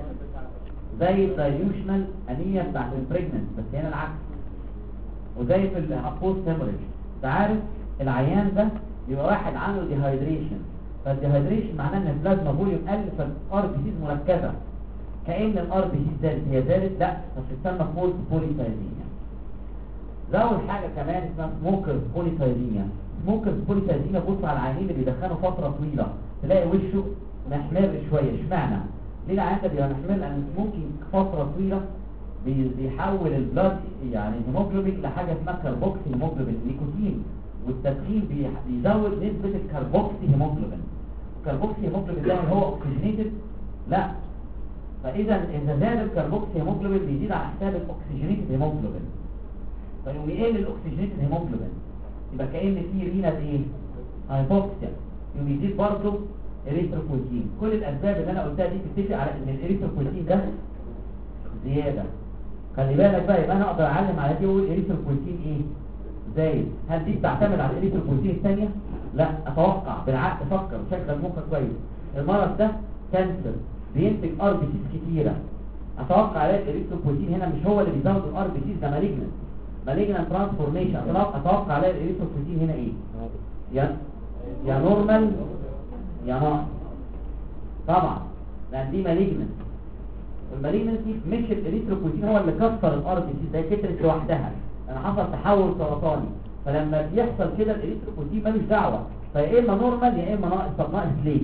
A: زي الدايليوشنال انيميا بتاعت البريجننت بس هنا العكس، وزي في البوست هيموريج. انت عارف العيان ده بيبقى واحد عنده ديهايدريشن، فالديهايدريشن معناه ان البلازما فوليوم قل، فالار بي سيز مركزه، كأن الار بي سيز زادت، هي زادت لا، فبتسمى فولس بوليسايديميا. اول حاجه كمان اسمها سموكرز بوليسايديميا. سموكرز بوليسايديميا بص على العيانين اللي بيدخنوا فتره طويله تلاقي وشه محمر شويه. اشمعنى؟ ليه العيان ده بيبقى محمر؟ لان ممكن فتره طويله بيحول البلاد يعني هيموجلوبين لحاجه اسمها كاربوكسي هيموجلوبين نيكوتين، والتدخين بيزود نسبه الكاربوكسي هيموجلوبين. الكاربوكسي هيموجلوبين ده هو اوكسجينيتد؟ لا، فاذا اذا زاد الكاربوكسي هيموجلوبين بيزيد على حساب الاكسجينيتد هيموجلوبين، فيقوم يقل الاكسجينيتد هيموجلوبين، يبقى كأن في رينال ايه؟ هايبوكسيا، يقوم يزيد برضه اريثروبويتين. كل الاسباب اللي انا قلتها دي بتتفق على ان الاريثروبويتين ده زياده. خلي بالك بقى، يبقى انا اقدر اعلم على دي واقول اريثروبويتين ايه؟ زايد. هل دي بتعتمد على الاريثروبويتين الثانيه؟ لا، اتوقع بالعقل، فكر وشغل مخك كويس. المرض ده كانسر بينتج ار بي سيز كتيره، اتوقع على الاريثروبويتين هنا مش هو اللي بيزود الار بي سيز، ده مالجنانت ترانسفورميشن. اتوقع على الاريثروبويتين هنا ايه؟ يا نورمال يا ناقص طبعا، لان دي مالجنانت، والمالجنانسي مش الاريثروبويتين هو اللي كسر الار بي سي، ده كترت لوحدها، انا حصل تحول سرطاني، فلما بيحصل كده الاريثروبويتين مالوش دعوه، فيا اما نورمال يا اما ناقص. طب ناقص ليه؟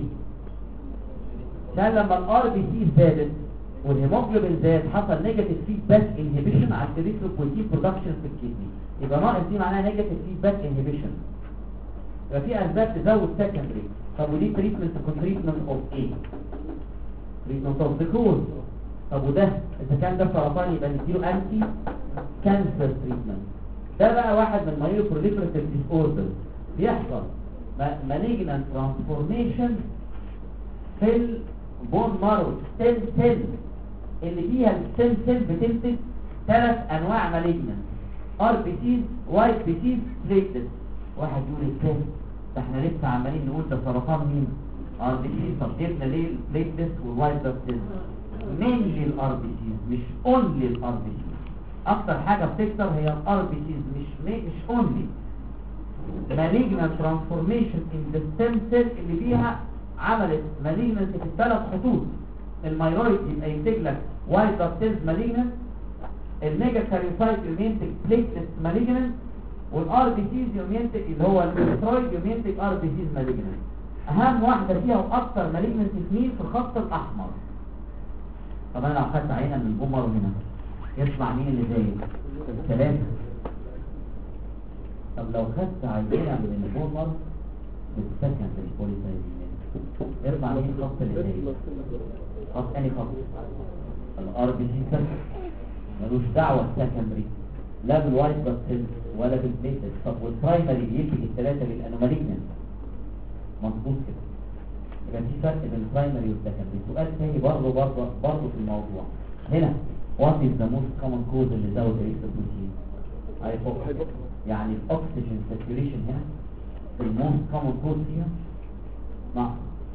A: عشان لما الار بي سي زادت والهيموجلوبين زاد حصل نيجاتيف فيدباك انهبيشن على الاريثروبويتين برودكشن في الكدني، يبقى ناقص دي معناها نيجاتيف فيدباك انهبيشن. يبقى في اسباب تزود سكندري. طب ودي تريتمنت اوف ايه؟ تريتمنت اوف ذا كوز. طب وده اذا كان ده سرطان يبقى نديله انتي كانسر تريتمنت. ده بقى واحد من مايلو بروليفريتيف ديس اوردر، بيحصل malignant transformation في البون مارو ستيم سيل اللي فيها الستيم سيل بتنتج 3 انواع مالجنان ار بي سيز وايت بي سيز بليتلت. واحد يقول الثاني ده احنا لسه عمالين نقول ده سرطان مين؟ ار بي سيز. طب جبنا ليه البليتلت والوايت بلاد سيلز؟ مينلي الار بي سيز مش اونلي الار بي سيز. اكتر حاجه بتكتر هي الار بي سيز مش اونلي. malignant transformation in the stem cell اللي فيها عملت malignant في الثلاث خطوط. المايلويد يبقى ينتج لك وايت بلاد سيلز malignant، الميجا كاريوسايت ينتج بليتلت malignant، والار بي سيز ينتج اللي هو السترويد ينتج ار بي سيز malignant. اهم واحده فيها واكثر malignant مين؟ في الخط الاحمر. طب انا لو خدت عينه من البومر هنا يطلع مين اللي زي الثلاثه؟ طب لو خدت عينه من البومر بالسكندري بوليسايدين يرفع مين الخط اللي زي خط اني خط؟ الار بي سي سيل ملوش دعوه السكندري لا بالوايت بلاد سيل ولا بالبليتلت. طب والبرايمري بينتج الثلاثه للانوماليجنان مظبوط كده. يبقى في فرق بين البرايمري والسكندري. سؤال ثاني برضه في الموضوع هنا وات از ذا موست كومن كوز اللي زود الريسبروسين؟ هايبوكسيا. يعني الاكسجين ساتوريشن هنا الموست كومن كوز فيها نقص.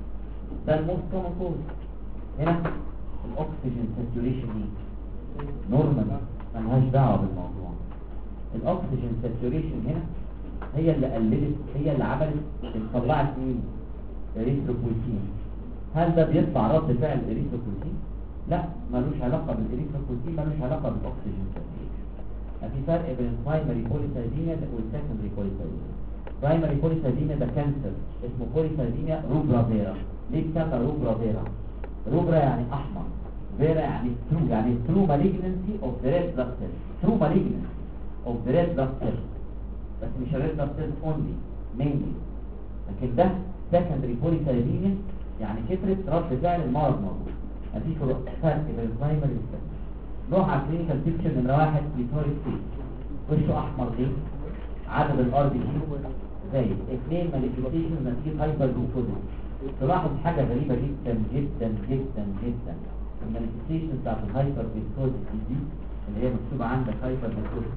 A: ده الموست كومن كوز. هنا الاكسجين ساتوريشن ايه؟ نورمال ملهاش دعوه بالموضوع. الاكسجين ساتوريشن هنا هي اللي قللت، هي اللي عملت طلعت مين؟ اريثروبويتين. هل ده بيطلع رد فعل الاريثروبويتين؟ لا، ملوش علاقه بالاريثروبويتين، ملوش علاقه بالاكسجين ساتوريشن. في فرق بين البرايمري بوليسايديميا والسكندري بوليسايديميا. برايمري بوليسايديميا ده كانسر اسمه بوليسايديميا روبرا فيرا. ليه اتسمى روبرا فيرا؟ روبرا يعني احمر، فيرا يعني ترو، يعني ترو مالجنسي اوف ذا ريد بلاد سيل، ترو مالجنسي اوف ذا ريد بلاد سيل، بس مش الريد بلاد سيل اونلي مينلي. لكن ده سكندري بوليسايديميا يعني كترت رد فعل المرض موجود. ادي فرق بين البرايمري والسكندري. نروح على الكلينيكال بيكتشر نمره 1 بليتوريك فيس. وشه احمر ليه؟ عدد الار بي سي زايد. 2 مانيفستيشن نتيجه هايبر جلوكوزيس. تلاحظ حاجه غريبه جدا جدا جدا جدا. المانيفستيشن بتاعت الهايبر جلوكوزيس دي اللي هي مكتوبه عندك هايبر جلوكوزيس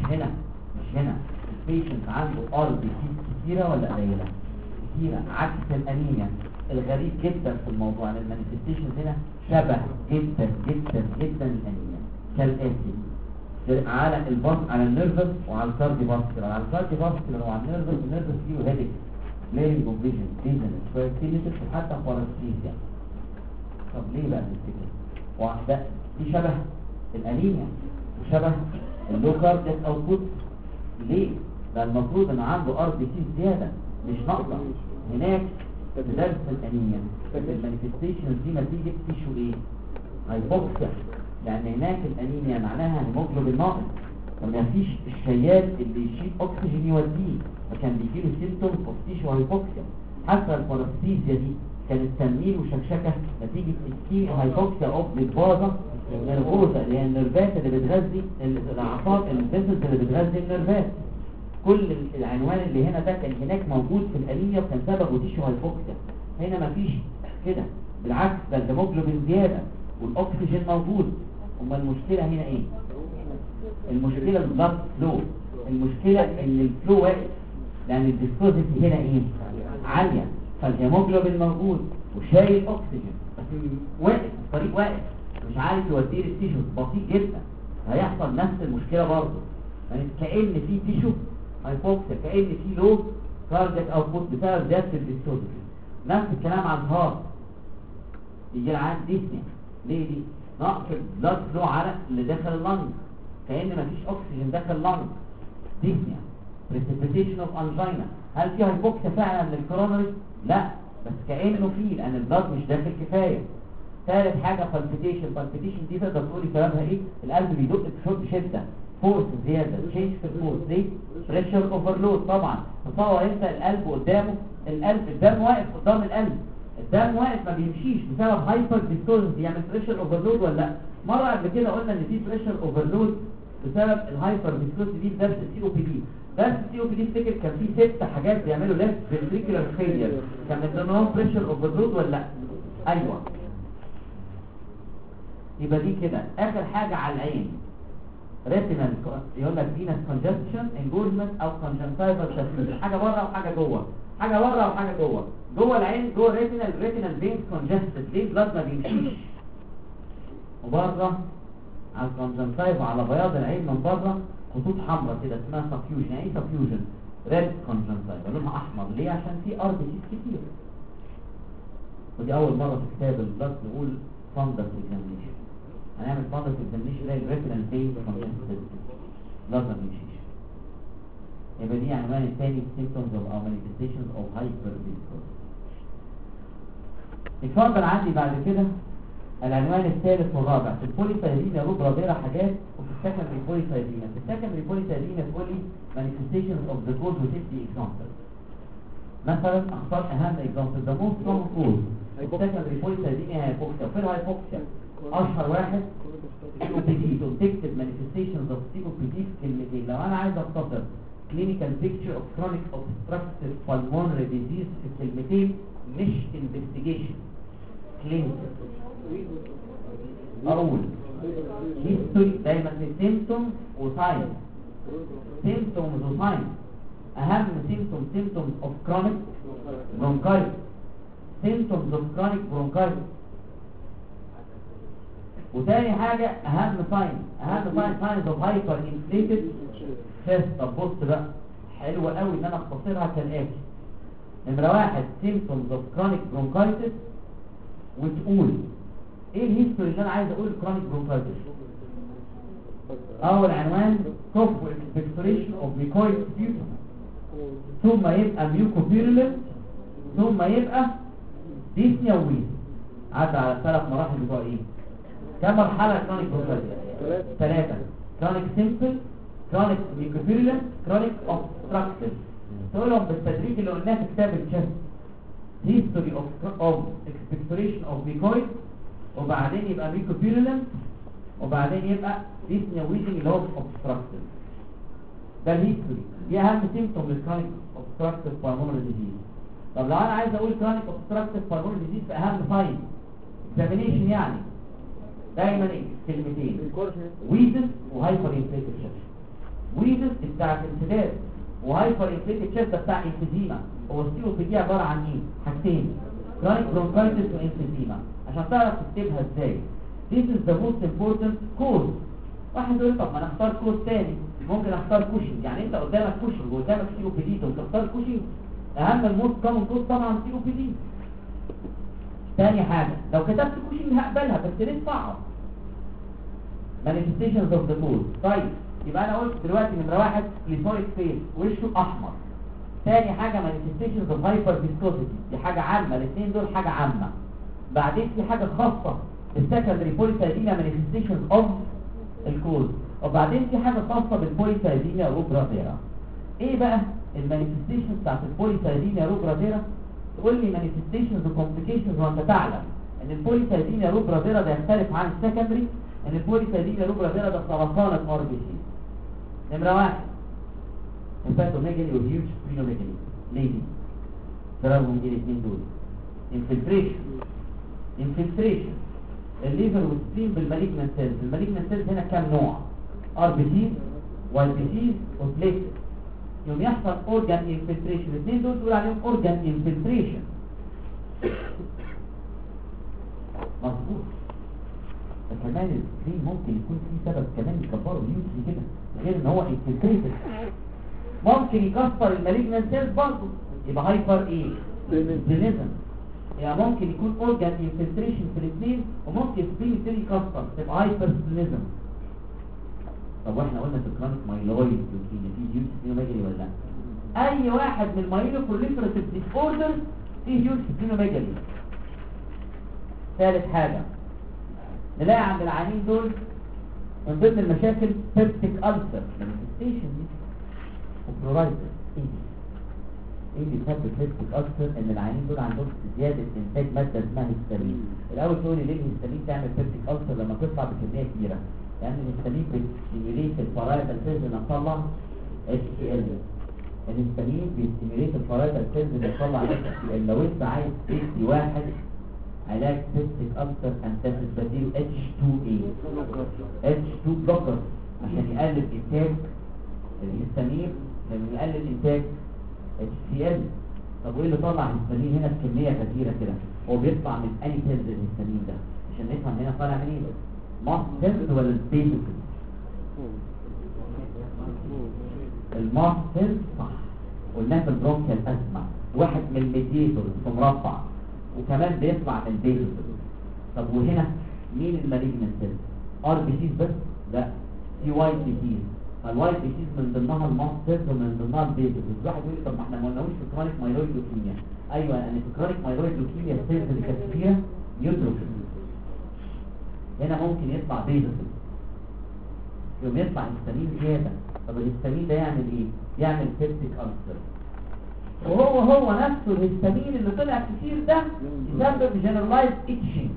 A: مش هنا البيشنت عنده ار بي سي كتيره ولا قليله؟ كتيره، عكس الانيميا. الغريب جدا في الموضوع ان المانيفستيشن هنا شبه جدا جدا جدا الانيميا كالاتي على الباص على النيرفس وعلى الكاردي فاسكولار. على الكاردي فاسكولار وعلى النيرفس فيه هيدك بلاينج اوف فيجن ديزنس شويه كلينيكس وحتى باراسيزيا. طب ليه بقى الفكره؟ واحده دي شبه الانيميا وشبه اللو كاردياك اوتبوت. ليه؟ ده المفروض ان عنده ار بي سي زياده مش ناقصه. هناك في درس الانيميا المانيفستيشن دي نتيجه تيشو ايه؟ هايبوكسيا. لان هناك الانيميا معناها هيموجلوبين ناقص، فما فيش الشيال اللي يشيل اكسجين يوديه، فكان بيجيله سيمتوم اوف تيشو هايبوكسيا. حتى الباراسيزيا دي كانت تنميل وشكشكه نتيجه الكيمو هايبوكسيا اوف للبازا النرفوزا اللي هي النرفات اللي بتغذي الاعصاب، الفيسلز اللي بتغذي النرفات. كل العنوان اللي هنا ده كان هناك موجود في الانيميا وكان سببه تيشو هايبوكسيا. هنا مفيش كده، بالعكس ده الهيموجلوبين زياده والاكسجين موجود. امال المشكله هنا ايه؟ المشكله البلاد فلو. المشكله ان الفلو واقف لان الفيسكوزيتي هنا ايه؟ عاليه، فالهيموجلوبين موجود وشايل اكسجين بس واقف، الطريق واقف مش عارف يوديه للتيشو، بطيء جدا. هيحصل نفس المشكله برضه، يعني كأن في تيشو هايبوكسيا، كأن في لو كاردياك اوتبوت بسبب زياده الفيسكوزيتي. نفس الكلام على الهارت، يجي العيان ديسنيا. ليه دي؟ نقص البلاد فلو على اللي داخل اللنج، كأن مفيش اكسجين داخل اللنج. ديسنيا، بريسيبيتيشن اوف انجينا. هل في هايبوكسيا فعلا للكورونري؟ لا، بس كأنه فيه لان البلاد مش داخل كفايه. ثالث حاجه بالبيتيشن دي تقدر تقولي كلامها ايه؟ القلب بيدق بشده، فورس زياده، تشينج في الفورس. ليه؟ بريشر اوفرلود. طبعا تصور انت القلب قدامه، الدم واقف قدام القلب، الدم واقف ما بيمشيش بسبب هايبر ديستورشن، يعمل بريشر اوفرلود ولا لا؟ مره قبل كده قلنا ان في بريشر اوفرلود بسبب الهايبر فيسكوسيتي دي بس السي او بي دي. بس السي او بي دي افتكر كان في 6 حاجات بيعملوا ليفت فنتريكولار فيلير، كان من ضمنهم بريشر اوفرلود ولا لا؟ ايوه. يبقى دي كده اخر حاجه على العين ريتينال، يقول لك فينس كونجستشن انجورجمنت او كونجنتايفال تسليم، حاجه بره وحاجه جوه، حاجه بره وحاجه جوه. جوه العين جوه الريتينال فينز كونجستد، ليه البلاد ما بيمشيش، وبره على الكونجنتايفا على بياض العين من بره خطوط حمراء كده اسمها سفيوجن. يعني ايه سفيوجن؟ ريد كونجنتايفا لونها احمر، ليه؟ عشان في ار بي سي كتير. ودي اول مره في كتاب البلاد نقول فاندس اكزامينيشن، هنعمل فاندس اكزامينيشن زي الريتينال فينز كونجستد بلاد ما بيمشيش. يبقى دي عنوان الثاني symptoms of or manifestations of hyperviscosity. اتفضل عندي بعد كده العنوان الثالث والرابع في البوليسايديميا روبرا فيرا حاجات، وفي السكندري بوليسايديميا. في السكندري بوليسايديميا تقول لي manifestations of the cause وتدي examples. مثلا اختار اهم example the most common cause السكندري بوليسايديميا هي هايبوكسيا. وفين الهايبوكسيا؟ اشهر واحد COPD. تكتب manifestations of COPD في كلمتين. لو انا عايز اختصر clinical picture of chronic obstructive pulmonary disease في كلمتين مش investigation، clinical. اقول history دايما في symptoms وساين، symptoms وساين. اهم symptoms of chronic bronchitis، symptoms of chronic bronchitis. وتاني حاجة اهم signs of hyper inflated chest. طب بص بقى حلوة قوي ان انا اختصرها كالاتي. نمرة 1 symptoms of chronic bronchitis، وتقول ايه الهيستوري اللي انا عايز اقول chronic bronchitis. اول عنوان cough expectoration of mucoid sputum، ثم يبقى mucopurulent، ثم يبقى dyspnea وويز. عدى على الثلاث مراحل بتوع ايه؟ كم مرحلة chronic bronchitis؟ 3. chronic simple، chronic mucopurulent، chronic obstructive. تقولهم بالتدريج اللي قلناه في كتاب الشست. history of expectoration of mucoid، وبعدين يبقى mucopurulent، وبعدين يبقى dyspnea wheezing اللي هو obstructive. ده الهيستوري، دي اهم symptom للchronic obstructive pulmonary disease. طب لو انا عايز اقول chronic obstructive pulmonary disease في اهم sign examination يعني دايما ايه؟ كلمتين wheezes وهايبر انفليتد chest. wheezes بتاع الانسداد، وهايبر انفليتد chest ده بتاع انفيزيما. هو السي او بي دي عباره عن ايه؟ حاجتين chronic bronchitis وانفيزيما. عشان تعرف تكتبها ازاي this is the most important cause. واحد يقول طب ما انا اختار كوز تاني، ممكن اختار كوشنج. يعني انت قدامك كوشنج وقدامك سي او بي دي وتختار كوشنج. اهم الموست كومن كوز طبعا سي او بي دي. تاني حاجه لو كتبت كوشنج هقبلها بس ليه صعب؟ manifestations of the cause. طيب يبقى انا قلت دلوقتي نمره 1 ليثوريك فيس وشه احمر. تاني حاجه manifestations of hyperviscosity، دي حاجه عامه، الاثنين دول حاجه عامه. بعدين في حاجه خاصه السكندري بوليسايديميا manifestations of الكوز، وبعدين في حاجه خاصه بالبوليسايديميا روبرا فيرا. ايه بقى المانيفستيشنز بتاعت البوليسايديميا روبرا فيرا؟ تقول لي manifestations وcomplications، وانت تعلم ان البوليسايديميا روبرا فيرا ده يختلف عن السكندري، ان البوليسايديميا روبرا فيرا ده سرطان الار بي سي. نمره 1 هيباتوميجالي وهيوج سبلينوميجالي. ليه دي؟ ضربهم ايه الاثنين دول؟ انفلتريشن الليفر والسبلين بالمالجنت سيلز. المالجنت سيلز هنا كام نوع؟ ار بي سي واي بي سي وبليت. يوم يحصل اورجان انفلتريشن، الاثنين دول تقول عليهم اورجان انفلتريشن. مظبوط. فكمان السبلين ممكن يكون فيه سبب كمان يكبره اليوتري كده غير ان هو انفلتريتد، ممكن يكسر المالجنت سيلز برضه يبقى هايبر ايه؟ سبلينيزم. يعني ممكن يكون اورجان انفلتريشن في الاثنين، وممكن السبلين يبتدي يكسر تبقى هايبر سبلينيزم. طب واحنا قلنا في الكرونيك مايلويد لوكيميا في هيوج سبلينوميجالي ولا لا؟ اي واحد من المايلو بروليفراتيف ديس اوردر فيه هيوج سبلينوميجالي. ثالث حاجه نلاقي عند العيانين دول من ضمن المشاكل بيبتيك ألسر مانيفستيشن دي وبلورايتس. ايه اللي بيسبب بيبتيك ألسر؟ ان العيانين دول عندهم زياده انتاج ماده اسمها هيستامين. الاول تقول لي ليه الهيستامين تعمل بيبتيك ألسر لما تطلع بكميه كبيره؟ يعني الهستامين بيستيميليت البارايتال سيلز ان تطلع HCl. الهستامين بيستيميليت البارايتال سيلز ان تطلع HCl. لو انت عايز تدي واحد علاج سيستيك ألسر انتاسيس بديله H2A H2 بلوكر عشان يقلل انتاج الهستامين. لما يقلل انتاج HCl. طب وايه اللي طلع الهستامين هنا بكميه كثيره كده؟ هو بيطلع من اي سيلز الهستامين ده عشان نفهم هنا طالع منين؟ ماست سيلز ولا البيزل؟ الماست سيلز صح. قلنا في البرونكيال ازمه واحد من الميديتور في مربع وكمان بيطلع من البيزل. طب وهنا مين المالجنت سيلز؟ ار بي سيز بس؟ لا، في وايت بي سيز. الوايت بي سيز من ضمنها الماست سيلز ومن ضمنها البيزل. واحد يقول لي طب ما احنا ما قلناش في كرونيك مايلويد لوكيميا. ايوه انا في كرونيك مايلويد لوكيميا السيلز اللي كانت فيها يوتروفيل. هنا ممكن يطلع بيزل يوم يطلع هستامين زياده. طب الهستامين ده يعمل ايه؟ يعمل سيبتيك ألسر. وهو نفسه الهستامين اللي طلع كتير ده يسبب جنرالايز اتشنج.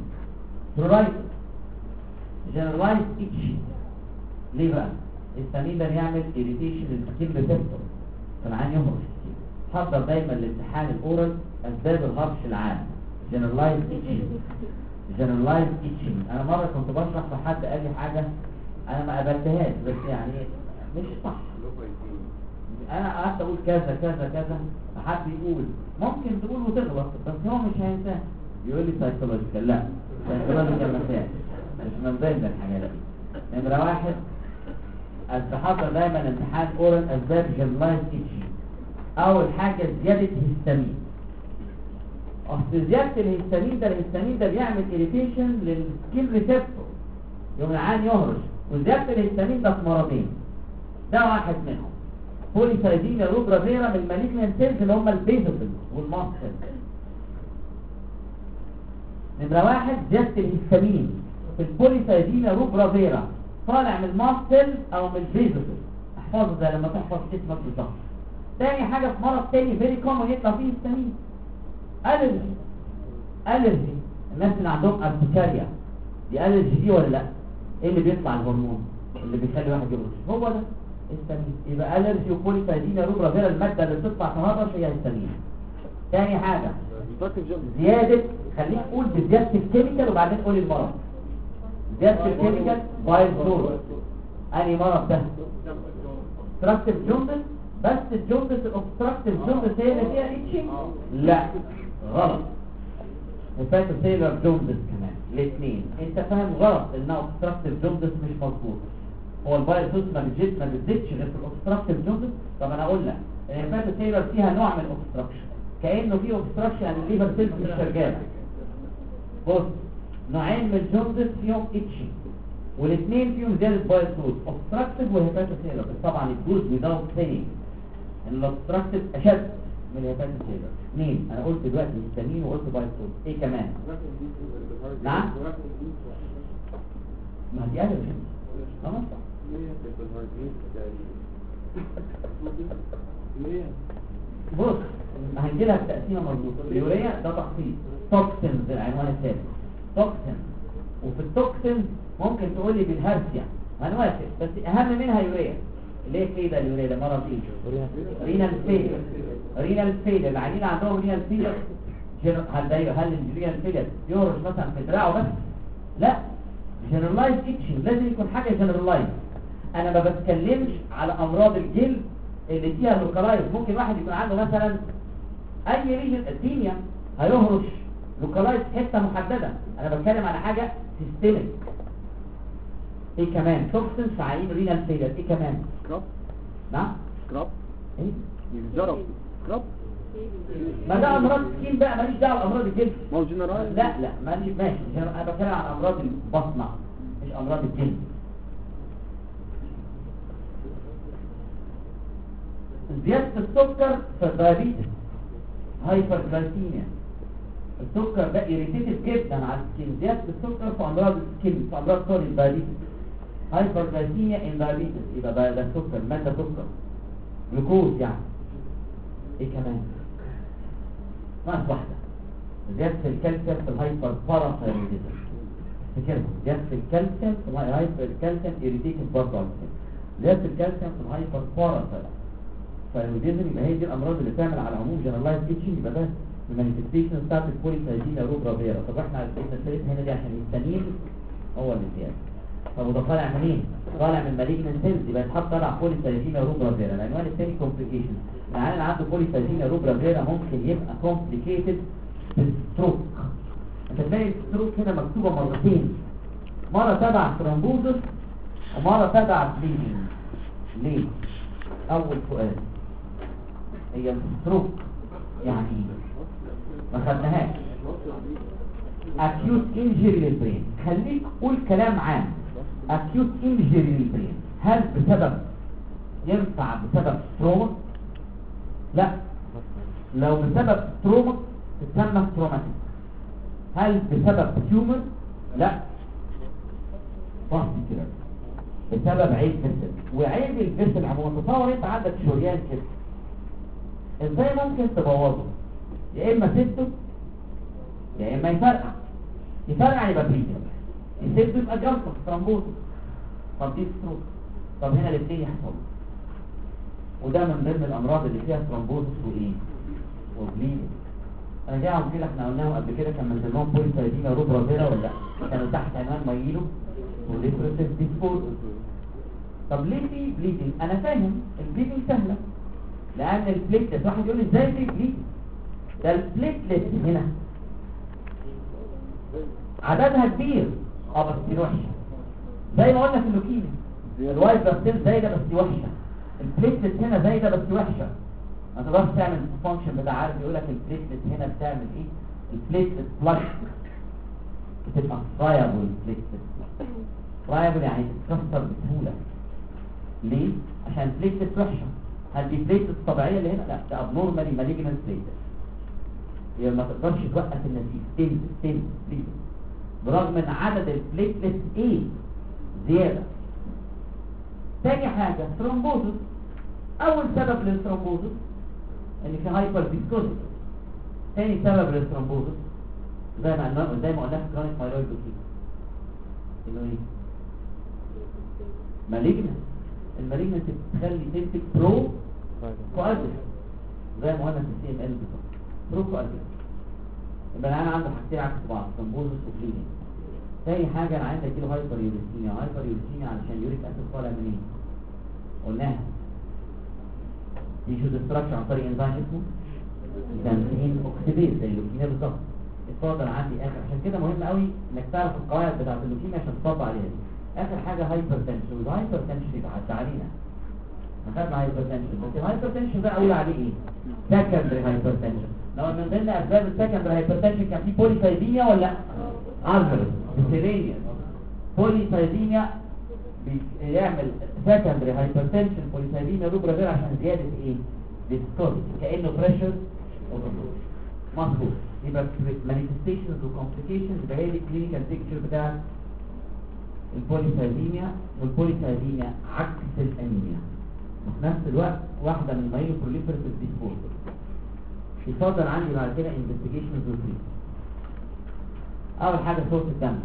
A: جنرالايز اتشنج ليه بقى؟ الهستامين ده بيعمل اريتيشن للسكين ريسبتور فالعين يهرش كتير. حضر دايما لامتحان الاورال اسباب الهرش العام. جنرالايز اتشنج. جنرالايز اتشنج. انا مره كنت بشرح لحد قال لي حاجه انا ما قبلتهاش بس يعني مش صح. انا قعدت اقول كذا كذا كذا فحد يقول ممكن تقول وتغلط بس هو مش هينساه. يقول لي سايكولوجيكال. لا سايكولوجيكال مسائل مش من ضمن الحاجات دي. نمره واحد استحضر دايما امتحان اورال اسباب جنرالايز اتشنج. اول حاجه زياده هستامين. اصل زياده الهستامين ده بيعمل اريتيشن للسكين ريسبتور يوم العين يهرش. وزياده الهستامين ده في مرضين. ده واحد منهم بوليسايديميا روبرا فيرا من المالجنت سيلز اللي هم البيزوفيل والماست سيلز. نمره واحد زياده الهستامين في البوليسايديميا روبرا فيرا طالع من الماست سيلز او من البيزوفيل. احفظه زي لما تحفظ اسمك بالظبط. تاني حاجه في مرض تاني فيري كومن يطلع فيه هستامين الرجي. الناس اللي عندهم ارتكاريا دي الرجي دي ولا لا؟ ايه اللي بيطلع الهرمون اللي بيخلي واحد يرقص؟ هو ده هستامين. يبقى الرجي وبوليسايديميا روبرا فيرا الماده اللي بتطلع تهرش هي هستامين. تاني حاجه زياده. خليك تقول بزياده الكيميكال وبعدين قول المرض. زياده الكيميكال بايرسول. انهي مرض ده؟ اوبستراكتيف جوندس. بس الجوندس الاوبستراكتيف جوندس هي اللي فيها اتشنج؟ لا غلط. هيباتوسيلر جوندس كمان. الاثنين انت فاهم غلط انها اوبستراكتيف جوندس مش مظبوط. هو البايرسوس ما بتزيدش غير في الاوبستراكتيف جوندس. طب انا اقول لك الهيباتوسيلر فيها نوع من الاوبستراكشن كانه في اوبستراكشن عن الليفر سيلز مش شغاله. بص نوعين من الجوندس فيهم اتشنج والاثنين فيهم زياده بايرسوس اوبستراكتيف وهيباتوسيلر. طبعا الجوز without saying ان الاوبستراكتيف اشد من الهيباتوسيلر. اثنين انا قلت دلوقتي هستامين وقلت بايرسوس. ايه كمان؟ نعم ما دي الرجي خلاص. بص هنجي لها التقسيمه مظبوطه. اليوريا ده تخصيص توكسينز العنوان الثالث توكسين. وفي التوكسينز ممكن تقول لي بالهرسيا هنوافق بس اهم منها يوريا. ليه كده اليوريا ده مرض ايه؟ رينال فيلر. رينال فيلر العيانين عندهم رينال فيلر. هل الرينال فيلر يهرش مثلا في دراعه بس؟ لا جنرالايز اتشنج لازم يكون حاجه جنرالايز. انا ما بتكلمش على امراض الجلد اللي فيها لوكالايز. ممكن واحد يكون عنده مثلا اي ريجن الدينيا هيهرش لوكالايز حته محدده. انا بتكلم على حاجه سيستميك. ايه كمان؟ توكسين في عين رينال فيلر. ايه كمان؟
B: سكراب.
A: نعم
B: سكراب
A: ايه
B: يتجرب سكراب.
A: ما ده امراض سكين بقى ماليش دعوه بامراض الجلد.
B: ما هو جنرال.
A: لا ماشي انا بتكلم عن امراض البطنه مش امراض الجلد. زياده السكر في الدايابيتس هايبر جلايسيميا. السكر ده irritative جدا على السكين. زياده السكر في امراض السكين في امراض سوري الدايابيتس هايبر جلايسيميا ان دايابيتس. يبقى ده سكر ماده سكر جلوكوز يعني. ايه كمان؟ ناقص واحده زياده الكالسيوم في الهايبر باراثايرويدزم. فكرة زيادة الكالسيوم في الهايبر الكالسيوم إيريتيكس برضه على فكرة زيادة الكالسيوم في الهايبر باراسايت فالموديزم يبقى هي دي الأمراض اللي تعمل على العموم جنرالايز إيتشنج يبقى ده المانيفستيشن بتاعت البوليسايديميا روبرا فيرا. طب احنا عرفنا الثالث هنا دي عشان التانيين هو اللي زيادة. طب وده طالع منين؟ طالع من مالجنت سيلز يبقى يتحط طالع بوليسايديميا روبرا فيرا. العنوان الثاني كومبليكيشن. العيان اللي عنده بوليسايديميا روبرا فيرا ممكن يبقى كومبليكيتد بالستروك. انت تلاقي الستروك هنا مكتوبة مرتين، مرة تبع ثرومبوزس ومرة تبع بليدنج. ليه؟ أول سؤال هي الستروك يعني ايه؟ ما خدناهاش. acute injury للبرين، خليك قول كلام عام. acute injury للبرين هل بسبب ينفع بسبب تروما؟ لا، لو بسبب تروما تسمى تروماتيك. هل بسبب تيومر؟ لا، فاهم كده، بسبب عيب فسد. وعيب الفسد عموما تصور انت عندك شريان كده ازاي ممكن تبوظه؟ يا اما سده يا اما يفرقع يبقى بريدر، السده يبقى جلطه ترومبوز. طب دي ستروك. طب هنا الاثنين يحصلوا، وده من ضمن الامراض اللي فيها ترومبوز وايه وبليدنج. انا جاي اقول لك احنا قلناهم قبل كده كان من ضمنهم بوليسايديميا روبرا فيرا ولا لا؟ كانوا تحت عنوان مايلو وليبريتيف ديسبوز. طب ليه في بليدنج؟ انا فاهم البليدنج سهله لان البليتلت، واحد يقول ازاي في بليدنج؟ ده البليتلت هنا عددها كبير بس دي وحشه، زي ما قلنا في اللوكيميا الوايت بلاد سيل زايده بس دي وحشه، البليتلت هنا زايده بس دي وحشه، ما تقدرش تعمل الفانكشن بتاع عارف يقول لك البليتلت هنا بتعمل ايه؟ البليتلت فلاش بتبقى فرايبل. البليتلت فرايبل يعني تتكسر بسهوله. ليه؟ عشان البليتلت وحشه. هل دي بليتلت طبيعيه اللي هنا؟ لا، ده ابنورمالي مالجنت بليتلت، يبقى ما تقدرش توقف النزيف، تنزل برغم ان عدد البليتلت ايه زياده. تاني حاجه ثرومبوزس. اول سبب للثرومبوزس ان في هايبر فيسكوزيتي. تاني سبب للثرومبوزس زي ما قلنا في كرونيك مايلويد لوكيميا انه ايه؟ مالجنت. المالجنت بتخلي تنتج برو كوادر زي ما قلنا في السي ام ال بالظبط، برو كوادر. يبقى انا عنده حاجتين عكس بعض، ثرومبوزس وبليدنج. تاني حاجه انا عندي كيلو هايبر يوريثيميا. هايبر يوريثيميا علشان يوريك اسيد طالع منين؟ قلناها يشو ديستراكشن عن طريق انزيم اسمه جانسين اوكسيديز زي اللوكيميا بالظبط. اتفضل عندي اخر، عشان كده مهم قوي انك تعرف القواعد بتاعه اللوكيميا عشان تطبق عليها دي. اخر حاجه هايبر تنشن. والهايبر تنشن يبقى عدى علينا خدنا هايبر تنشن، بس الهايبر تنشن ده اقول عليه ايه؟ سكندري هايبر تنشن. لو من ضمن اسباب السكندري هايبر تنشن كان في بوليسايديميا ولا الفرز سيرينيا. بوليسايديميا بيعمل سكندري هايبر تنشن بوليسايديميا روبرا فيرا عشان زياده ايه؟ ديسكورد كانه بريشر مظبوط. يبقى مانيفستيشنز وكومبليكيشنز يبقى هي دي الكلينيكال بيكتشر بتاع البوليسايديميا. والبوليسايديميا عكس الانيميا وفي نفس الوقت واحده من مايلو بروليفريتيف ديسبوز. يفضل عندي بعد كده انفستيجيشنز وتريتمنت. اول حاجه صوره الدم.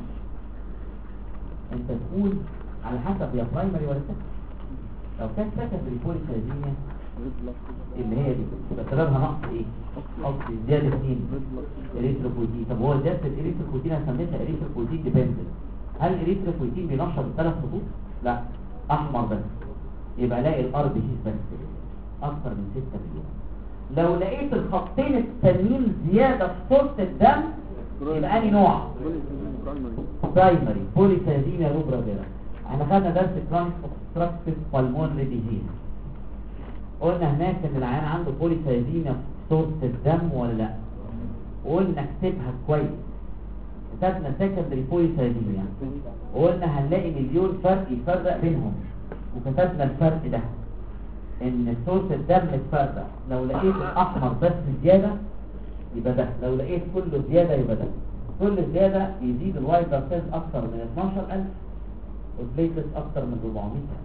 A: انت تقول على حسب يا برايمري ولا سكندري. لو كانت سكندري بوليسايديميا اللي هي دي سببها نقص ايه؟ نقص زياده مين؟ اريثروبويتين. طب هو زياده الاريثروبويتين انا سميتها اريثروبويتين ديبندنت. هل الاريثروبويتين بينشط الثلاث خطوط؟ لا، احمر بس. يبقى الاقي الار بي سي بس اكثر من 6 مليون. لو لقيت الخطين التانيين زياده في صوره الدم يبقى انهي نوع؟ برايمري بوليسايديميا روبرا فيرا. احنا خدنا درس كرونيك اوبستراكتيف بالمونري ديزيز. قلنا هناك ان العيان عنده بوليسايديميا في صوره الدم ولا لا؟ وقلنا اكتبها كويس. كتبنا سكندري بوليسايديميا وقلنا هنلاقي مليون فرق يفرق بينهم، وكتبنا الفرق ده ان صوره الدم اتفرق. لو لقيت الاحمر بس زياده يبقى ده، لو لقيت كله زياده يبقى ده. كل زياده يزيد الوايت بلاد سيلز اكثر من 12000 والبليتلت اكثر من 400,000.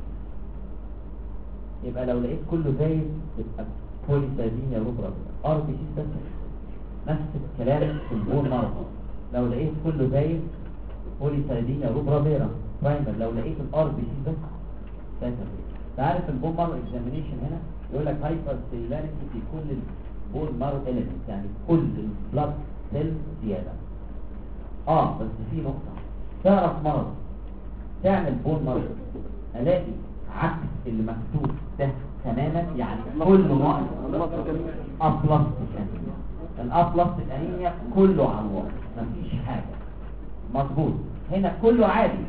A: يبقى لو لقيت كله زايد يبقى بوليسايديميا روبرا فيرا. ار بي سي بس نفس الكلام في البون مرض. لو لقيت كله زايد بوليسايدينيا روبرا فيرا برايمر لو لقيت الار بي سي بس سكندري. تعرف البون مارو اكزامينيشن هنا يقول لك هايبر سيلولاريتي في كل البون مارو اليمنت، يعني كل البلاد سيل زياده. بس في نقطه، تعرف مرض تعمل بون مارو الاقي عكس اللي مكتوب ده تماما، يعني كله ناقص ابلاستيك انيميا. الابلاستيك انيميا كله عوار مفيش حاجه مظبوط، هنا كله عادي.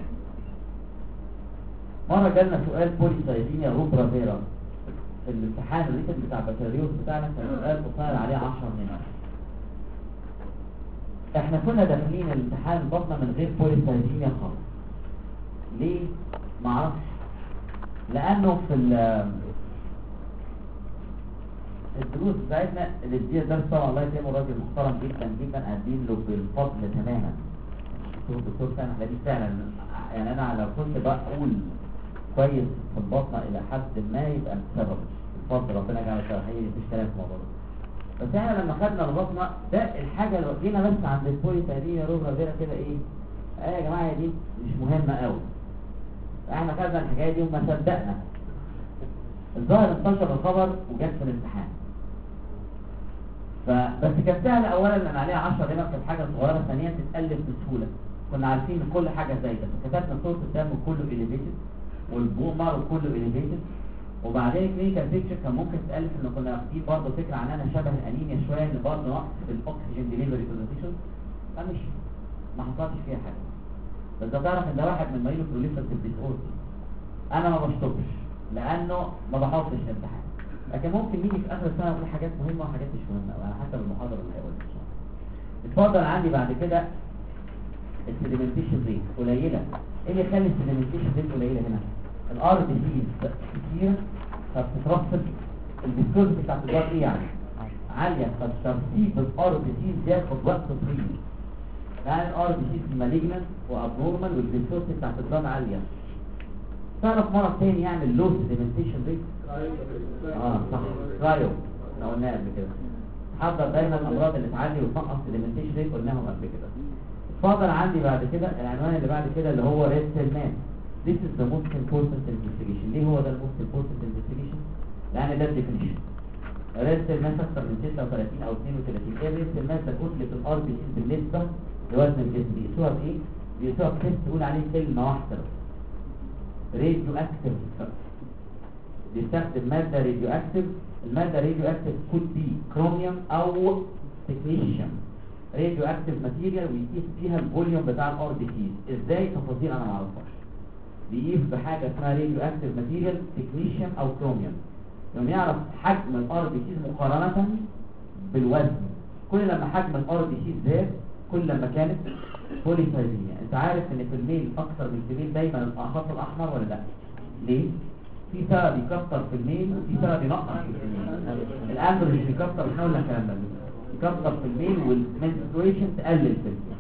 A: مرة جالنا سؤال بوليسايدينيا روبرا فيرا في الامتحان الريتن بتاع البكالوريوس بتاعنا، كان سؤال قصير عليه 10 نمر. احنا كنا داخلين الامتحان البطنة من غير بوليسايدينيا خالص. ليه؟ معرفش. لانه في الدروس بتاعتنا اللي اديها درس طبعا الله يكرمه راجل محترم جدا جدا، قاعدين له بالفضل تماما. الدكتور سامح لدي فعلا، يعني انا لو كنت بقول كويس في البطنه الى حد ما يبقى بسبب الفضل ربنا يجعله شرحيه مفيش كلام في الموضوع ده. بس احنا لما خدنا البطنه ده الحاجه اللي جينا بس عند البوليسايدينيا روبرا فيرا كده ايه يا جماعه دي مش مهمه قوي. احنا خدنا الحكايه دي وما صدقنا. الظاهر انتشر الخبر وجت في الامتحان. فبس كانت سهله اولا لان عليها 10 دقيقه، كانت حاجه صغيره، ثانيا تتالف بسهوله. كنا عارفين ان كل حاجه زايده، فكتبنا صوره الدم كله اليفيتد والبومر كله اليفيتد. وبعدين كلينيكال بيكتشر كان ممكن تالف ان كنا واخدين برضه فكره عنها شبه الانيميا شويه، ان برضه نقص في الاكسجين ديليفري بوزيشن. فمش ما حصلش فيها حاجه. بس ده تعرف ان ده واحد من مايلو بروليفرتيف ديس اوردر. انا ما بشطبش لانه ما بحطش الامتحان، لكن ممكن نيجي في اخر السنه نقول حاجات مهمه وحاجات مش مهمه على حسب المحاضره اللي هيقولها ان شاء الله. اتفضل. عندي بعد كده السيديمنتيشن ريت قليله. ايه اللي يخلي السيديمنتيشن ريت قليله هنا؟ الار بي سي كتير فبتترسب الفيسكوزيتي بتاعت الدم ايه يعني عاليه، فترسيب الار بي سي بياخد وقت طويل. يعني الار بي سي مالجنت وابنورمال والفيسكوزيتي بتاعت الدم عاليه. تعرف مرض تاني يعمل لو سيديمنتيشن ريت؟ صح، رايو احنا قلناها قبل كده. حضر دايما الامراض اللي تعلي وتنقص سيديمنتيشن ريت، قلناهم قبل كده. اتفضل. عندي بعد كده العنوان اللي بعد كده اللي هو ريد سيل مان. This is the most important investigation. ليه هو ده الموست important investigation؟ لان ده الديفينيشن. ريد سيل مان اكثر من 36 او 32. ايه ريد سيل مان؟ ده كتله الار بي سي بالنسبه لوزن الجسم. بيقيسوها بايه؟ بيقيسوها بتست تقول عليه كلمه واحده بس، راديو اكتيف. بيستخدم ماده راديو اكتيف. الماده راديو اكتيف could be كروميوم او تكنيشيوم. راديو اكتيف ماتيريال ويقيس فيها الفوليوم بتاع الار بي سي. ازاي؟ تفاصيل انا ما اعرفهاش. بيقيس بحاجه اسمها راديو اكتيف ماتيريال تكنيشيوم او كروميوم، يعني يعرف حجم الار بي سي مقارنه بالوزن. كل لما حجم الار بي سي زاد كل لما كانت بوليسايدينيا. انت عارف ان في الميل اكثر من الفيميل دايما الخط الاحمر ولا لا؟ ليه؟ في سبب يكتر في الميل وفي سبب ينقص في الفيميل. الاندروجين يكتر، احنا قلنا الكلام ده، يكتر في الميل والمنسترويشن تقلل في الميل.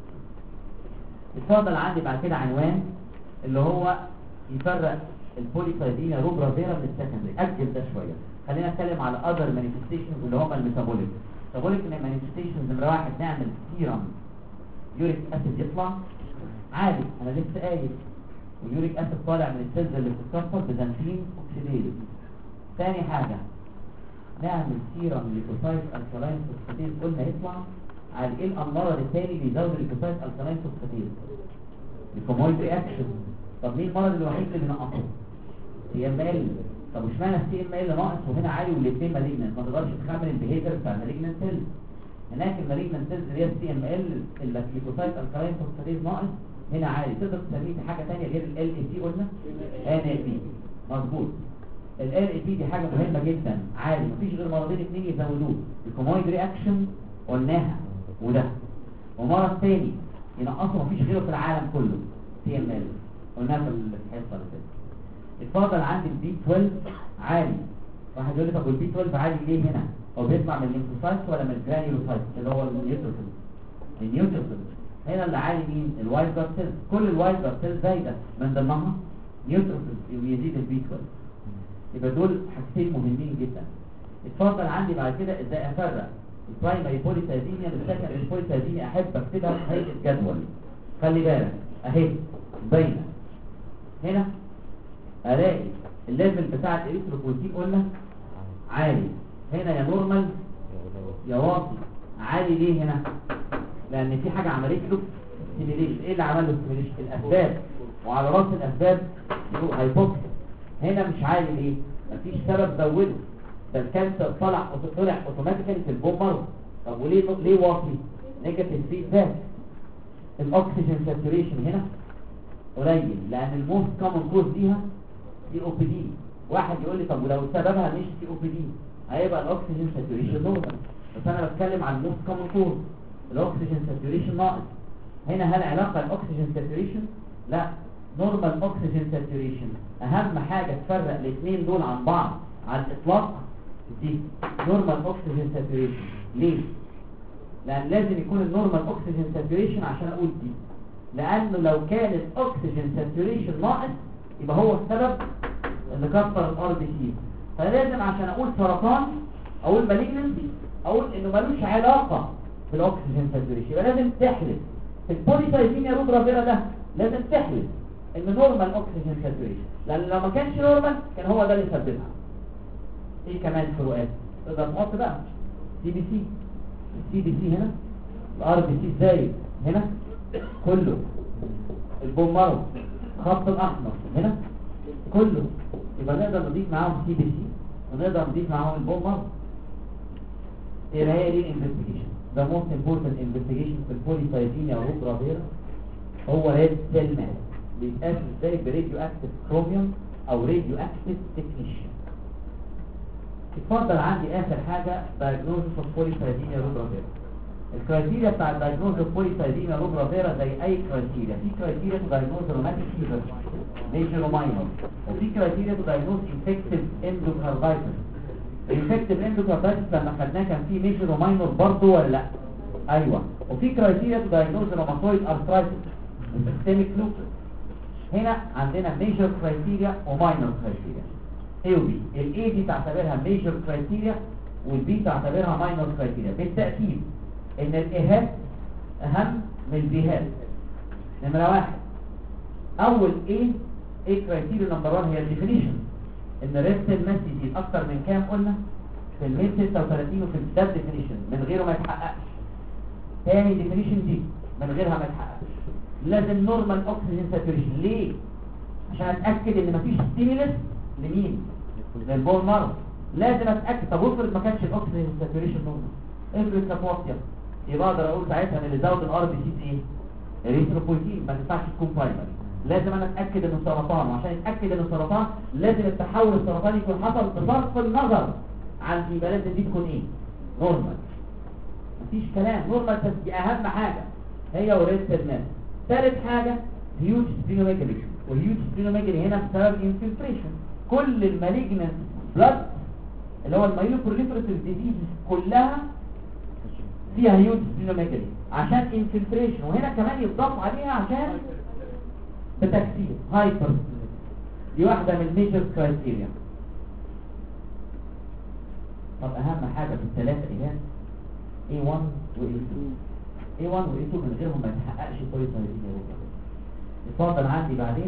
A: اتفضل. عندي بعد كده عنوان اللي هو يفرق البوليسايدينيا روبرا فيرا من السكندري. اجل ده شويه، خلينا نتكلم على اذر مانيفستيشنز اللي هم الميتابوليك. الميتابوليك مانيفستيشنز نمره واحد نعمل سيرم يوريك اسيد يطلع عادي، انا لسه قايل واليوريك اسيد طالع من السيلز اللي بتتكسر بزنتين اوكسيديز. ثاني حاجه نعمل سيرم ليكوسايت الكالاين فوسفاتيز، قلنا يطلع على ايه المرض الثاني بيزود الليكوسايت الكالاين فوسفاتيز؟ الكومويد رياكشن. طب مين المرض الوحيد اللي نقصه؟ سي ام ال. طب اشمعنى السي ام ال ناقص وهنا عالي والاثنين مالجنت؟ ما تقدرش تخمن البيهيفير بتاع المالجنت سيل. هناك المالجنت سيلز اللي هي السي ام ال الليكوسايت الكالاين فوسفاتيز ناقص، هنا عالي. تقدر تسميه حاجه ثانيه غير ال اي بي؟ قلنا ان اي بي. مظبوط. ال اي بي دي حاجه مهمه جدا، عالي. مفيش غير مرضين اثنين يزودوه، الكومويد رياكشن قلناها وده، ومرض ثاني ينقصه مفيش غيره في العالم كله، سي ام ال، قلناها في الحصه اللي فاتت. اتفضل. عندي البي 12 عالي. واحد يقول لي طب والبي 12 عالي ليه هنا؟ هو بيطلع من الليمفوسايتس ولا من الجرانيولوسايتس اللي هو النيوتروفيل؟ النيوتروفيل. هنا اللي عالي مين؟ الوايت بلاد سيلز. كل الوايت بلاد سيلز زايده، من ضمنها نيوتروفيل ويزيد البي 12. يبقى دول حاجتين مهمين جدا. اتفضل. عندي بعد كده ازاي افرق البرايمري بوليسايدينيا من السكندري بوليسايدينيا. احب اكتبها في هيئه جدول. خلي بالك اهي باينه هنا، الاقي الليفل بتاع الاريثروبويتين قلنا عالي، هنا يا نورمال يا واطي. عالي ليه هنا؟ لان في حاجه عملت له ستيميليشن. ايه اللي عمل له ستيميليشن؟ الاسباب، وعلى راس الاسباب هايبوكسيا. هنا مش عالي ليه؟ مفيش سبب زوده، ده الكانسر طلع اوتوماتيكالي في البون مارو. طب ليه واطي؟ نيجاتيف فيدباك. الاكسجين ساتوريشن هنا قليل، لان الموست كومن كوز ليها سي او بي دي. واحد يقول لي طب ولو سببها مش سي او بي دي هيبقى الاكسجين ساتوريشن نورمال، بس انا بتكلم عن الموست كومن كوز الاكسجين ساتوريشن ناقص. هنا هل علاقه الاكسجين ساتوريشن؟ لا، نورمال اوكسجين ساتوريشن. اهم حاجه تفرق الاثنين دول عن بعض على الاطلاق دي نورمال اوكسجين ساتوريشن. ليه؟ لان لازم يكون النورمال اوكسجين ساتوريشن عشان اقول دي، لانه لو كان الاكسجين ساتوريشن ناقص يبقى هو السبب اللي كسر الار بي سي. فلازم عشان اقول سرطان اقول مالجنسي اقول انه ملوش علاقه بالاكسجين ساتوريشن، يبقى لازم تحلف في البوليسايثيميا روبرا فيرا ده، لازم تحلف ان نورمال اوكسجين ساتوريشن، لان لو ما كانش نورمال كان هو ده اللي سببها. ايه كمان فروقات تقدر تحط بقى؟ سي بي سي، السي بي سي هنا، الار بي سي زايد هنا كله، البون مارو خط الاحمر هنا كله، يبقى نقدر نضيف معاهم سي بي سي ونقدر نضيف معاهم البون مارو. ايه هي دي الانفستيجيشن؟ ذا موست امبورتنت انفستيجيشن في البوليسايثيميا روبرا فيرا هو ريد سيل ماس. بيتقاس ازاي؟ براديو اكتيف كروميوم او راديو اكتيف تكنيشن. اتفضل عندي اخر حاجه دايجنوزس اوف بوليسايثيميا روبرا فيرا. الكرايتيريا بتاع الدايجنوز اوف بوليسايثيميا روبرا فيرا زي اي كرايتيريا، في كرايتيريا تو دايجنوز روماتيك فيفر ميجر وماينور، وفي كرايتيريا تو دايجنوز انفكتيف اندوكاردايتس. الانفكتيف اندوكاردايتس لما خدناه كان في ميجر وماينور برضه ولا لا؟ ايوه. وفي كرايتيريا تو دايجنوز روماتويد ارثرايتس سيستميك لوبس. هنا عندنا ميجر كرايتيريا وماينور كرايتيريا. A و B. ال A دي تعتبرها ميجر كرايتيريا وال B تعتبرها ماينور كرايتيريا. بالتأكيد ان الايهات اهم من البيهات. نمرة واحد، اول A كرايتيريا نمبر 1 هي الديفينيشن، ان ريست الماس يزيد اكتر من كام قلنا؟ في الميل 36 وفي الدب ديفينيشن من غيره ما يتحققش. تاني ديفينيشن دي من غيرها ما يتحققش. لازم نورمال اوكسجين ساتوريشن. ليه؟ عشان اتاكد ان مفيش ستيمولس لمين؟ للبون مارو. لازم اتاكد. طب افرض ما كانش الاكسجين ساتوريشن نورمال، افرض كانت واطيه، يبقى اقدر اقول ساعتها ان اللي زود الار بي سي ايه؟ اريثروبويتين. ما تنفعش تكون برايمري. لازم انا اتاكد انه سرطان، وعشان اتاكد انه سرطان لازم التحول السرطاني يكون حصل بصرف النظر عن يبقى لازم دي تكون ايه؟ نورمال. مفيش كلام، نورمال. بس دي اهم حاجه هي وريست الماس. ثالث حاجه هيوج سبلينوميجالي، والهيوج سبلينوميجالي هنا بسبب انفلتريشن. كل المالجنت بلاد اللي هو المايلوبروليفريتيف ديزيز كلها فيها هيوج سبلينوميجالي عشان انفلتريشن، وهنا كمان يضاف عليها عشان بتكسير هايبر. دي واحده من الميجر كرايتيريا. طب اهم حاجه في الثلاثه ايهات A1 و A2. A1 و A2 من غيرهم ما يتحققش بوليسايثيميا روبرا. اتفضل عندي بعدين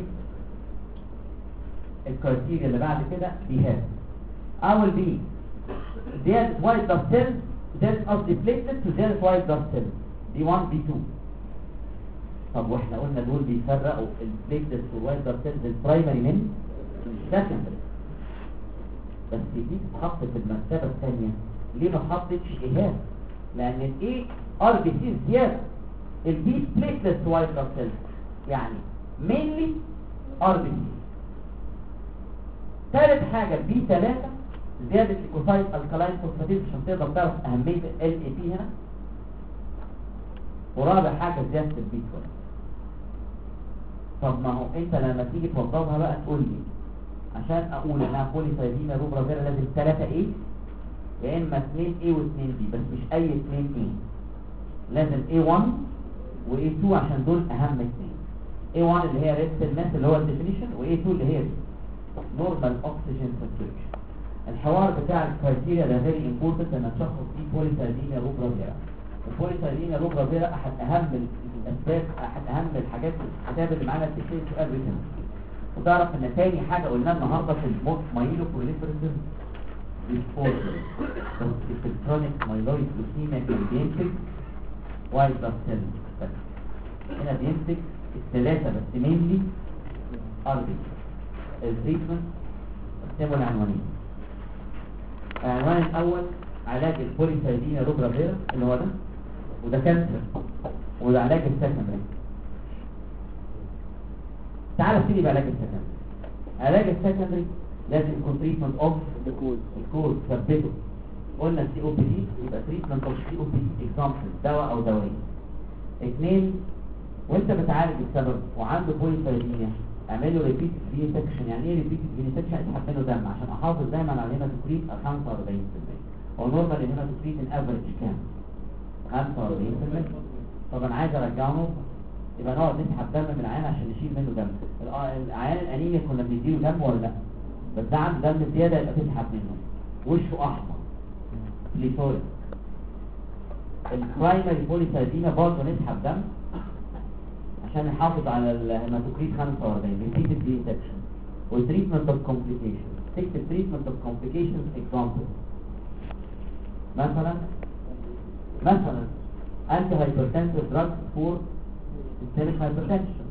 A: الكرايتيريا اللي بعد كده بيهات. اول بي زيادة وايت بلاد سيل، زيادة قصدي بليتلت وزيادة وايت بلاد سيل، دي 1 بي 2. طب واحنا قلنا دول بيفرقوا البليتلت والوايت بلاد سيلز البرايمري من سكندري، بس دي تتحط في المرتبة الثانية. ليه ما اتحطتش ايهات؟ لان الاي ار بي سي زيادة، البي بليتلت وايت بلاد سيلز، يعني مينلي ار بي سي. ثالث حاجة بي 3 زيادة ليكوسايت الكالاين فوسفاتيز عشان تقدر تعرف أهمية ال اي بي هنا. ورابع حاجة زيادة البي 12. طب ما هو انت لما تيجي توضبها بقى تقول لي عشان اقول انها بوليسايثيميا روبرا فيرا لازم 3 ايه يا اما 2 ايه و2 بي، بس مش اي 2 ايه، لازم A1 و A2 عشان دول اهم 2. A1 اللي هي ريست الماس اللي هو الديفينيشن، و A2 اللي هي نورمال اوكسجين ساتوريشن. الحوار بتاع الكرايتيريا ده فيري امبورتنت ان تشخص فيه بوليسايثيميا روبرا فيرا. البوليسايثيميا روبرا فيرا احد اهم الاسباب احد اهم الحاجات في الكتاب اللي معانا بتشتري سؤال ريتن. وتعرف ان تاني حاجه قلناها النهارده في المايلو بروليفريتيف ديسبوزل بس في الكرونيك مايلويد لوكيميا كان بينتج وايت بلاد سيل بس. هنا بينتج الثلاثه بس مينلي ار بي. التريتمنت قسموا العنوانين. العنوان الاول علاج البوليسايديميا روبرا فيرا اللي هو ده، وده كانسر، وده علاج السكندري. تعال ابتدي بعلاج السكندري. علاج السكندري لازم يكون تريتمنت اوف الكوز ثبته. قلنا السي او بي دي يبقى تريتمنت اوف سي او بي دي اكزامبل دواء او دوايين. اثنين، وانت بتعالج السبب وعنده بوليسايديميا اعمل له ريبيتد فينيسكشن. يعني ايه ريبيتد فينيسكشن؟ اسحب منه دم عشان احافظ دايما على الهيماتوكريت 45%. هو نورمال الهيماتوكريت الافريج كام؟ 45%. طب انا عايز ارجعه نورمال، يبقى نقعد نسحب دم من العيان عشان نشيل منه دم. العيان الانيميا كنا بنديله دم ولا لا؟ بس ده عنده دم زياده يبقى تسحب منه. وشه احمر بليتوريك. البرايمري بوليسايديميا برضه نسحب دم عشان نحافظ على الهيماتوكريت 45. ريبيتد فينيسكشن. والتريتمنت اوف كومبليكيشن. تكتب تريتمنت اوف كومبليكيشنز اكزامبل. مثلا انتي هايبرتنسيف دراج فور systemic hypertension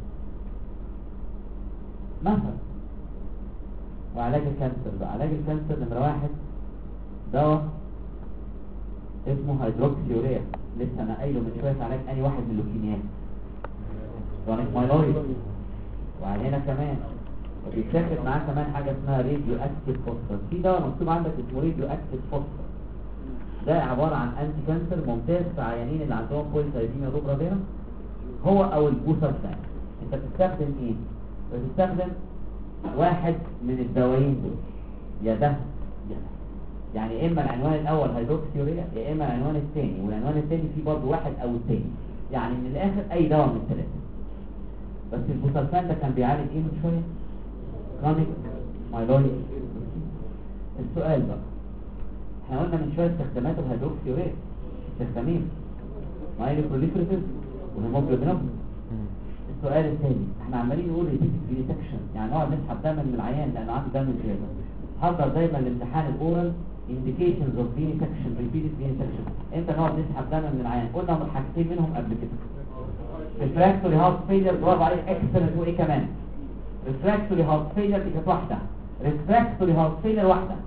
A: مثلا. وعلاج الكانسر بقى، علاج الكانسر نمرة 1 دواء اسمه هيدروكسيوريا، لسه انا قايله من شويه علاج اي واحد من اللوكيميات كرونيك مايلويد. وعلينا كمان وبيتاخد معاه كمان حاجه اسمها راديو اكتيف فوسفور. في دواء مكتوب عندك اسمه راديو اكتيف فوسفور، ده عباره عن انتي كانسر ممتاز في عيانين اللي عندهم بوليسايديميا روبرا فيرا هو او البوسرفان. انت بتستخدم ايه؟ بتستخدم واحد من الدوايين دول، يا ده يا ده. يعني اما العنوان الاول هيدروكسيوريا يا اما العنوان الثاني، والعنوان الثاني فيه برضه واحد او الثاني. يعني من الاخر اي دواء من الثلاثه. بس البوسرفان ده كان بيعالج ايه من شويه؟ كرونيك مايلويد. السؤال بقى، احنا قلنا من شويه استخدامات الهيدروكسيوريا استخدامين مايلو بروليفريتيف وهيموجلوبينوبين. السؤال الثاني، احنا عمالين نقول ريبيتد فينيسكشن يعني نقعد نسحب دم من العيان لانه عنده دم زياده. حضر دايما الامتحان الاورال indications of venesection repeated venesection. امتى نقعد نسحب دم من العيان؟ قلنا حاجتين منهم قبل كده. refractory heart failure، برافو عليك excellent. وايه كمان؟ refractory heart failure دي كانت واحده، refractory heart failure واحده.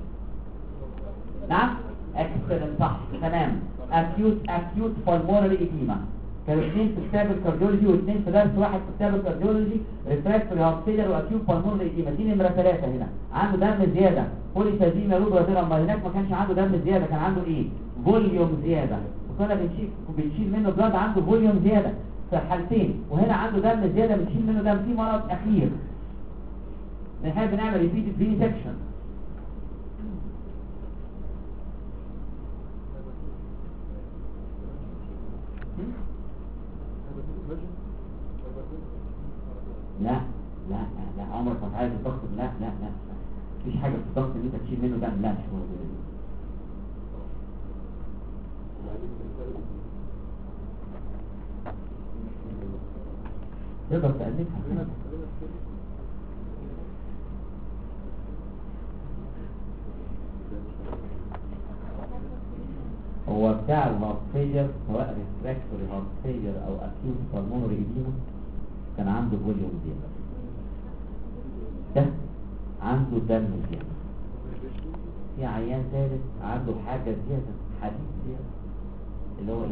A: نعم excellent صح تمام. acute pulmonary edema كانوا اثنين في كتاب الكارديولوجي واثنين في درس واحد في كتاب الكارديولوجي. ريفراكتوري هارت فيلر واكيوت بالمونري ايديما. دي نمره 3 هنا. عنده دم زياده بوليسايديميا روبرا فيرا. اما هناك ما كانش عنده دم زياده، كان عنده ايه؟ فوليوم زياده. وكنا بنشيل منه بلاد عنده فوليوم زياده في الحالتين. وهنا عنده دم زياده بنشيل منه دم. في مرض اخير بنحب نعمل ريبيتد فينيسكشن. لا لا لا عمرك ما تعالج الضغط. لا لا لا مفيش حاجه في الضغط ان انت تشيل منه دم. لا مش موجوده. تقدر تقلبها. هو بتاع الهارت فيلر سواء ريفراكتوري هارت فيلر او اكيوت بالمونري ايديما كان عنده فوليوم زياده. ده عنده دم زياده. في عيان ثالث عنده حاجه زياده، حديد زياده، اللي هو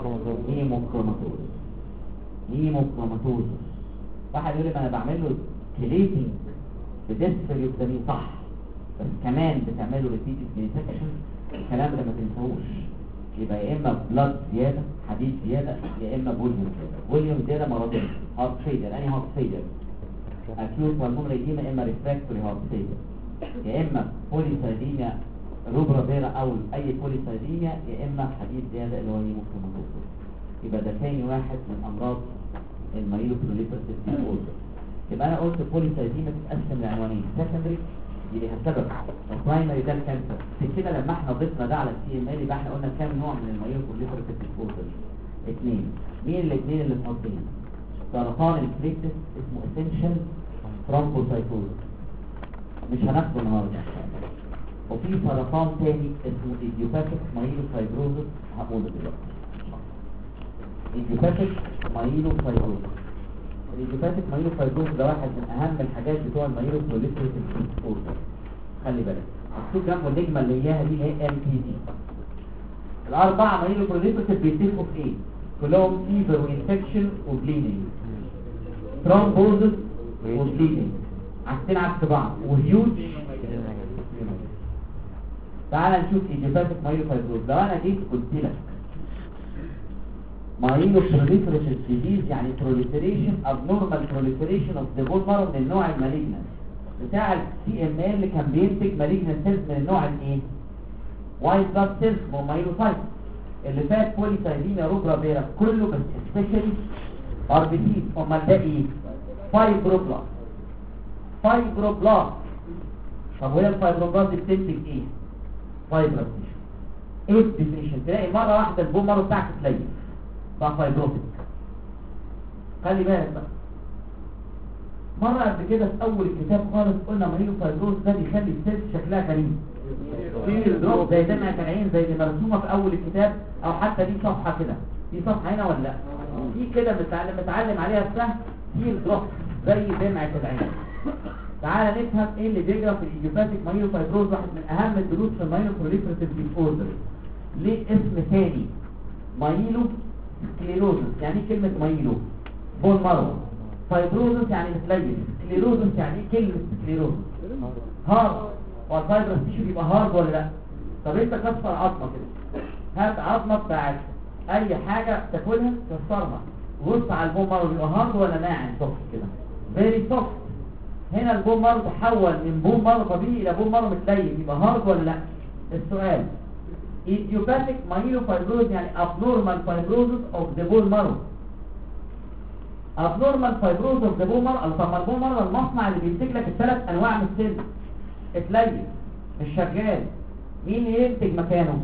A: هيموكروماتوز. واحد يقول لي ما انا بعمل له كليتنج بديسفيريوكتامين صح، بس كمان بتعمل له ريبيتد فينيسكشن. الكلام ده ما تنساهوش. يبقى يا اما بلاد زياده حديد زياده يا اما فوليوم زياده. فوليوم زياده مرضين، هارت فيلر. انهي هارت فيلر؟ اكيوت بالمونري ايديما اما ريفراكتوري هارت فيلر، يا اما بوليسايديميا روبرا فيرا او اي بوليسايديميا يا اما حديد زياده اللي هو هيموكروماتوز. يبقى ده ثاني واحد من امراض المايلو بروليفريتيف ديسوردر. يبقى انا قلت بوليسايديميا تتقسم لعنوانين، سكندري يبقى سبب البرايمري ده الكانسر. في كده لما احنا ضفنا ده على السي ام ال يبقى احنا قلنا كام نوع من المايلو بروليفريتيف ديسوردر؟ 2. مين الاثنين اللي فاضلين؟ سرطان البليتلت اسمه اسينشال ثرومبوسايتوز، مش هناخده النهارده. وفي سرطان تاني اسمه ايديوباثيك مايلوفايبروزس، هقوله دلوقتي. ايديوباثيك مايلوفايبروزس، الايديوباثيك مايلوفايبروزس ده واحد من اهم الحاجات بتوع المايلوبروليفريتيف ديسوردر. خلي بالك مكتوب جنبه النجمه اللي اياها دي هي ام بي دي. الاربعه مايلوبروليفريتيف بيتفقوا في ايه؟ كلهم فيفر وانفكشن وبليدنج، ثرومبوزس وبليدنج، عكسين عكس بعض، وهيوج. تعال نشوف ايديوباثيك مايلوفايبروزس. لو انا جيت قلت لك مايلوبروليفريتيف ديزيز يعني proliferation abnormal proliferation of the bone marrow من النوع المالجنس بتاع السي ام ال اللي كان بينتج مالجنس سيلز من النوع الايه؟ وايت بلاد سيلز ومايلوسايت. اللي فات بوليسايديميا روبرا فيروس كله، بس سبيشالي ار بي سي. امال ده ايه؟ فايبروبلاست. فايبروبلاست. طب وهي الفايبروبلاست دي بتنتج ايه؟ فايبروس. ايه الديفينيشن؟ تلاقي مره واحده البون مارو بتاعك تليف بقى فايبروتيك. خلي بالك بقى، مرة قبل كده في أول الكتاب خالص قلنا مايلوفايبروز ده بيخلي السيلز شكلها غريب، في دروب زي دمعة العين زي اللي مرسومة في أول الكتاب، أو حتى دي صفحة كده، دي صفحة هنا ولا لأ؟ دي كده متعلم عليها السهم في دروب زي دمعة العين. تعالى نفهم ايه اللي بيجرى في الايديوباثيك مايلوفايبروز، واحد من أهم الدروس في المايلوبروليفريتيف ديسوردر. ليه اسم ثاني؟ مايلو سكليروزس. يعني ايه كلمة مايلو؟ بون مارو. فايبروزس يعني متليف. سكليروزس يعني ايه كلمة سكليروزس؟ هارد. والفايبرس تيشو بيبقى هارد ولا لا؟ طب انت كسر عظمة كده، هات عظمة بتاعت اي حاجة تاكلها كسرها، وبص على البون مارو بيبقى هارد ولا ناعم سوفت كده؟ فيري سوفت. هنا البون مارو تحول من بون مارو طبيعي الى بون مارو متليف، يبقى هارد ولا لا؟ السؤال idiopathic myelofibrosis يعني abnormal fibrosis of the bone marrow. abnormal fibrosis of the bone marrow. طب ما البون مارو المصنع اللي بينتج لك الثلاث انواع من السيل اتليف مش شغال، مين ينتج مكانه؟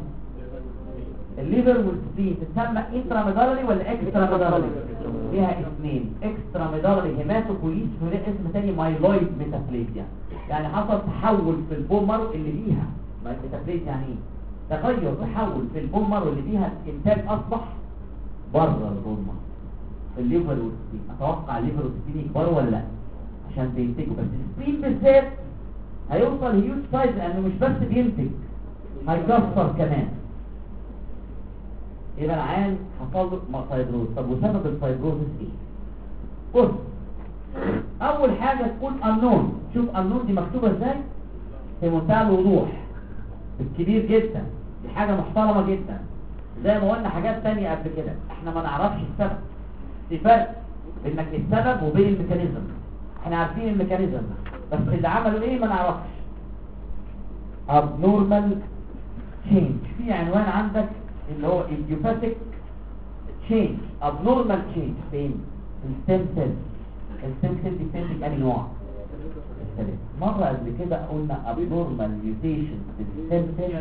A: الليفر والسبلين. تسمى انتراميدالري ولا اكستراميدالري؟ فيها اسمين، اكستراميدالري هيماتوبوليس، وده اسم تاني مايلويد ميتابليزيا. يعني حصل تحول في البون مارو اللي فيها ميتابليزيا. يعني ايه؟ تغير، تحول في البون مارو اللي فيها الانتاج اصبح بره البون مارو. الليفر والسبلين اتوقع الليفر والسبلين يكبروا ولا لا عشان بينتجوا، بس السبلين بالذات هيوصل هيوج سايز لانه مش بس بينتج، هيكسر كمان. يبقى العيان حصل له فايبروز. طب وسبب الفايبروزس ايه؟ بص، اول حاجه تقول unknown. شوف unknown دي مكتوبه ازاي في منتهى الوضوح، الكبير جدا، دي حاجه محترمه جدا. زي ما قلنا حاجات تانية قبل كده، احنا ما نعرفش السبب. في فرق بينك السبب وبين الميكانيزم. احنا عارفين الميكانيزم بس اللي عملوا ايه ما نعرفش. abnormal change. في عنوان عندك اللي هو idiopathic change، abnormal change فين؟ الستيم سيل. الستيم سيل دي بتنتج انهي نوع؟ مرة قبل كده قلنا abnormal mutation في الستيم سيل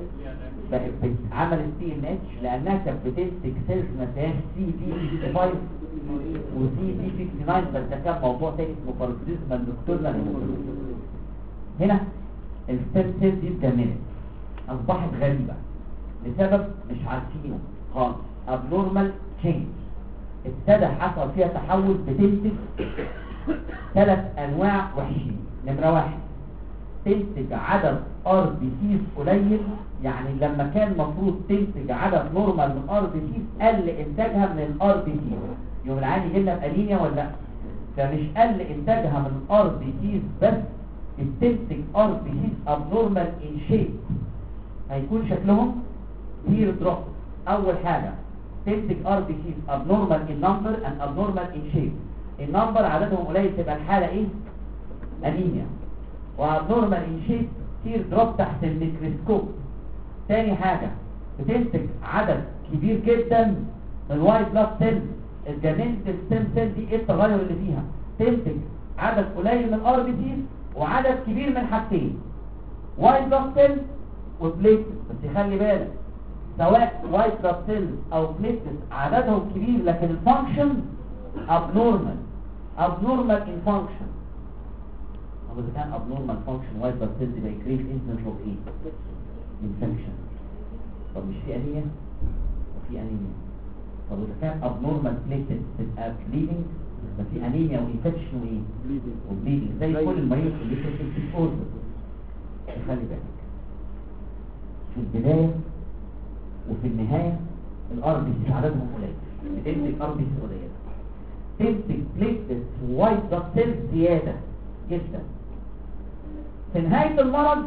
A: عملت سي ان اتش لانها كانت بتنتج سيلز ما فيهاش سي دي 5 وسي دي 59، بس ده كان موضوع تاني اسمه باركسيزمال نوكتورنال هيموجلوبين. هنا الستيم سيل دي اتجننت، اصبحت غريبة لسبب مش عارفينه خالص. abnormal change ابتدى حصل فيها تحول، بتنتج ثلاث انواع وحشين. نمرة واحد، تنتج عدد ار بي سيز قليل، يعني لما كان المفروض تنتج عدد نورمال من ار بي سيز قل انتاجها من الار بي سيز. يوم العادي جبنا بأنيميا ولا لا؟ فمش قل انتاجها من الار بي سيز بس، بتنتج ار بي سيز ابنورمال ان شيب، هيكون شكلهم تير دروب. اول حاجه تنتج ار بي سيز ابنورمال ان نمبر اند ابنورمال ان شيب. النمبر عددهم قليل تبقى الحاله ايه؟ انيميا. وابنورمال ان شيب تير دروب تحت الميكروسكوب. تاني حاجه بتنتج عدد كبير جدا من الوايت بلاد سيل. الجنينة الستيم سيل دي ايه التغير اللي فيها؟ تنتج عدد قليل من الار بي سيز وعدد كبير من حاجتين، وايت بلاد سيل وبليت. بس خلي بالك سواء وايت بلاد سيلز او بليتلت عددهم كبير لكن الفانكشن abnormal in function. طب اذا كان abnormal function وايت بلاد سيلز يبقى increase incidence of ايه؟ infection. طب مش في انيميا؟ وفي انيميا. طب اذا كان abnormal platelets تبقى bleeding يبقى في انيميا وانفكشن وايه؟ وبليدنج زي كل المريض اللي في اوردر. خلي بالك في البدايه وفي النهايه الار بي سي عددهم قليل، بتنتج ار بي سي قليله، تنتج بليتلت وايت بلاد سيلز زياده جدا. في نهايه المرض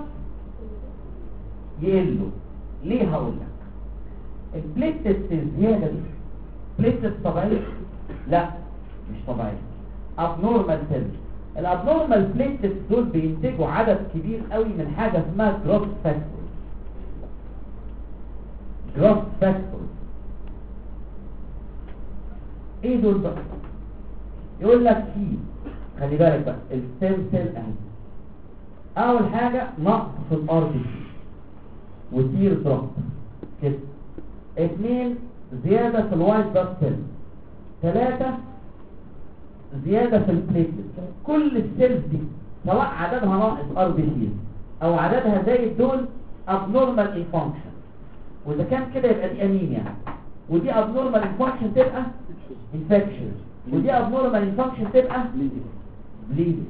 A: يقلوا. ليه؟ هقول لك. البليتلت الزياده دي بليتلت طبيعيه؟ لا مش طبيعيه، ابنورمال سيلز. الابنورمال بليتلت دول بينتجوا عدد كبير قوي من حاجه اسمها جروث فاكتور. جروث فاكتور ايه دول بقى؟ يقول لك في، خلي بالك بقى، الستيم سيل اهي. اول حاجه نقص في الار بي سي وتير دروب كده. 2 زياده في الوايت بلاد سيل. 3 زياده في البليتلت. كل السيلز دي سواء عددها ناقص ار بي سي او عددها زايد دول abnormal in function. واذا كان كده يبقى دي انيميا، ودي abnormal in function تبقى infection، ودي abnormal in function تبقى bleeding.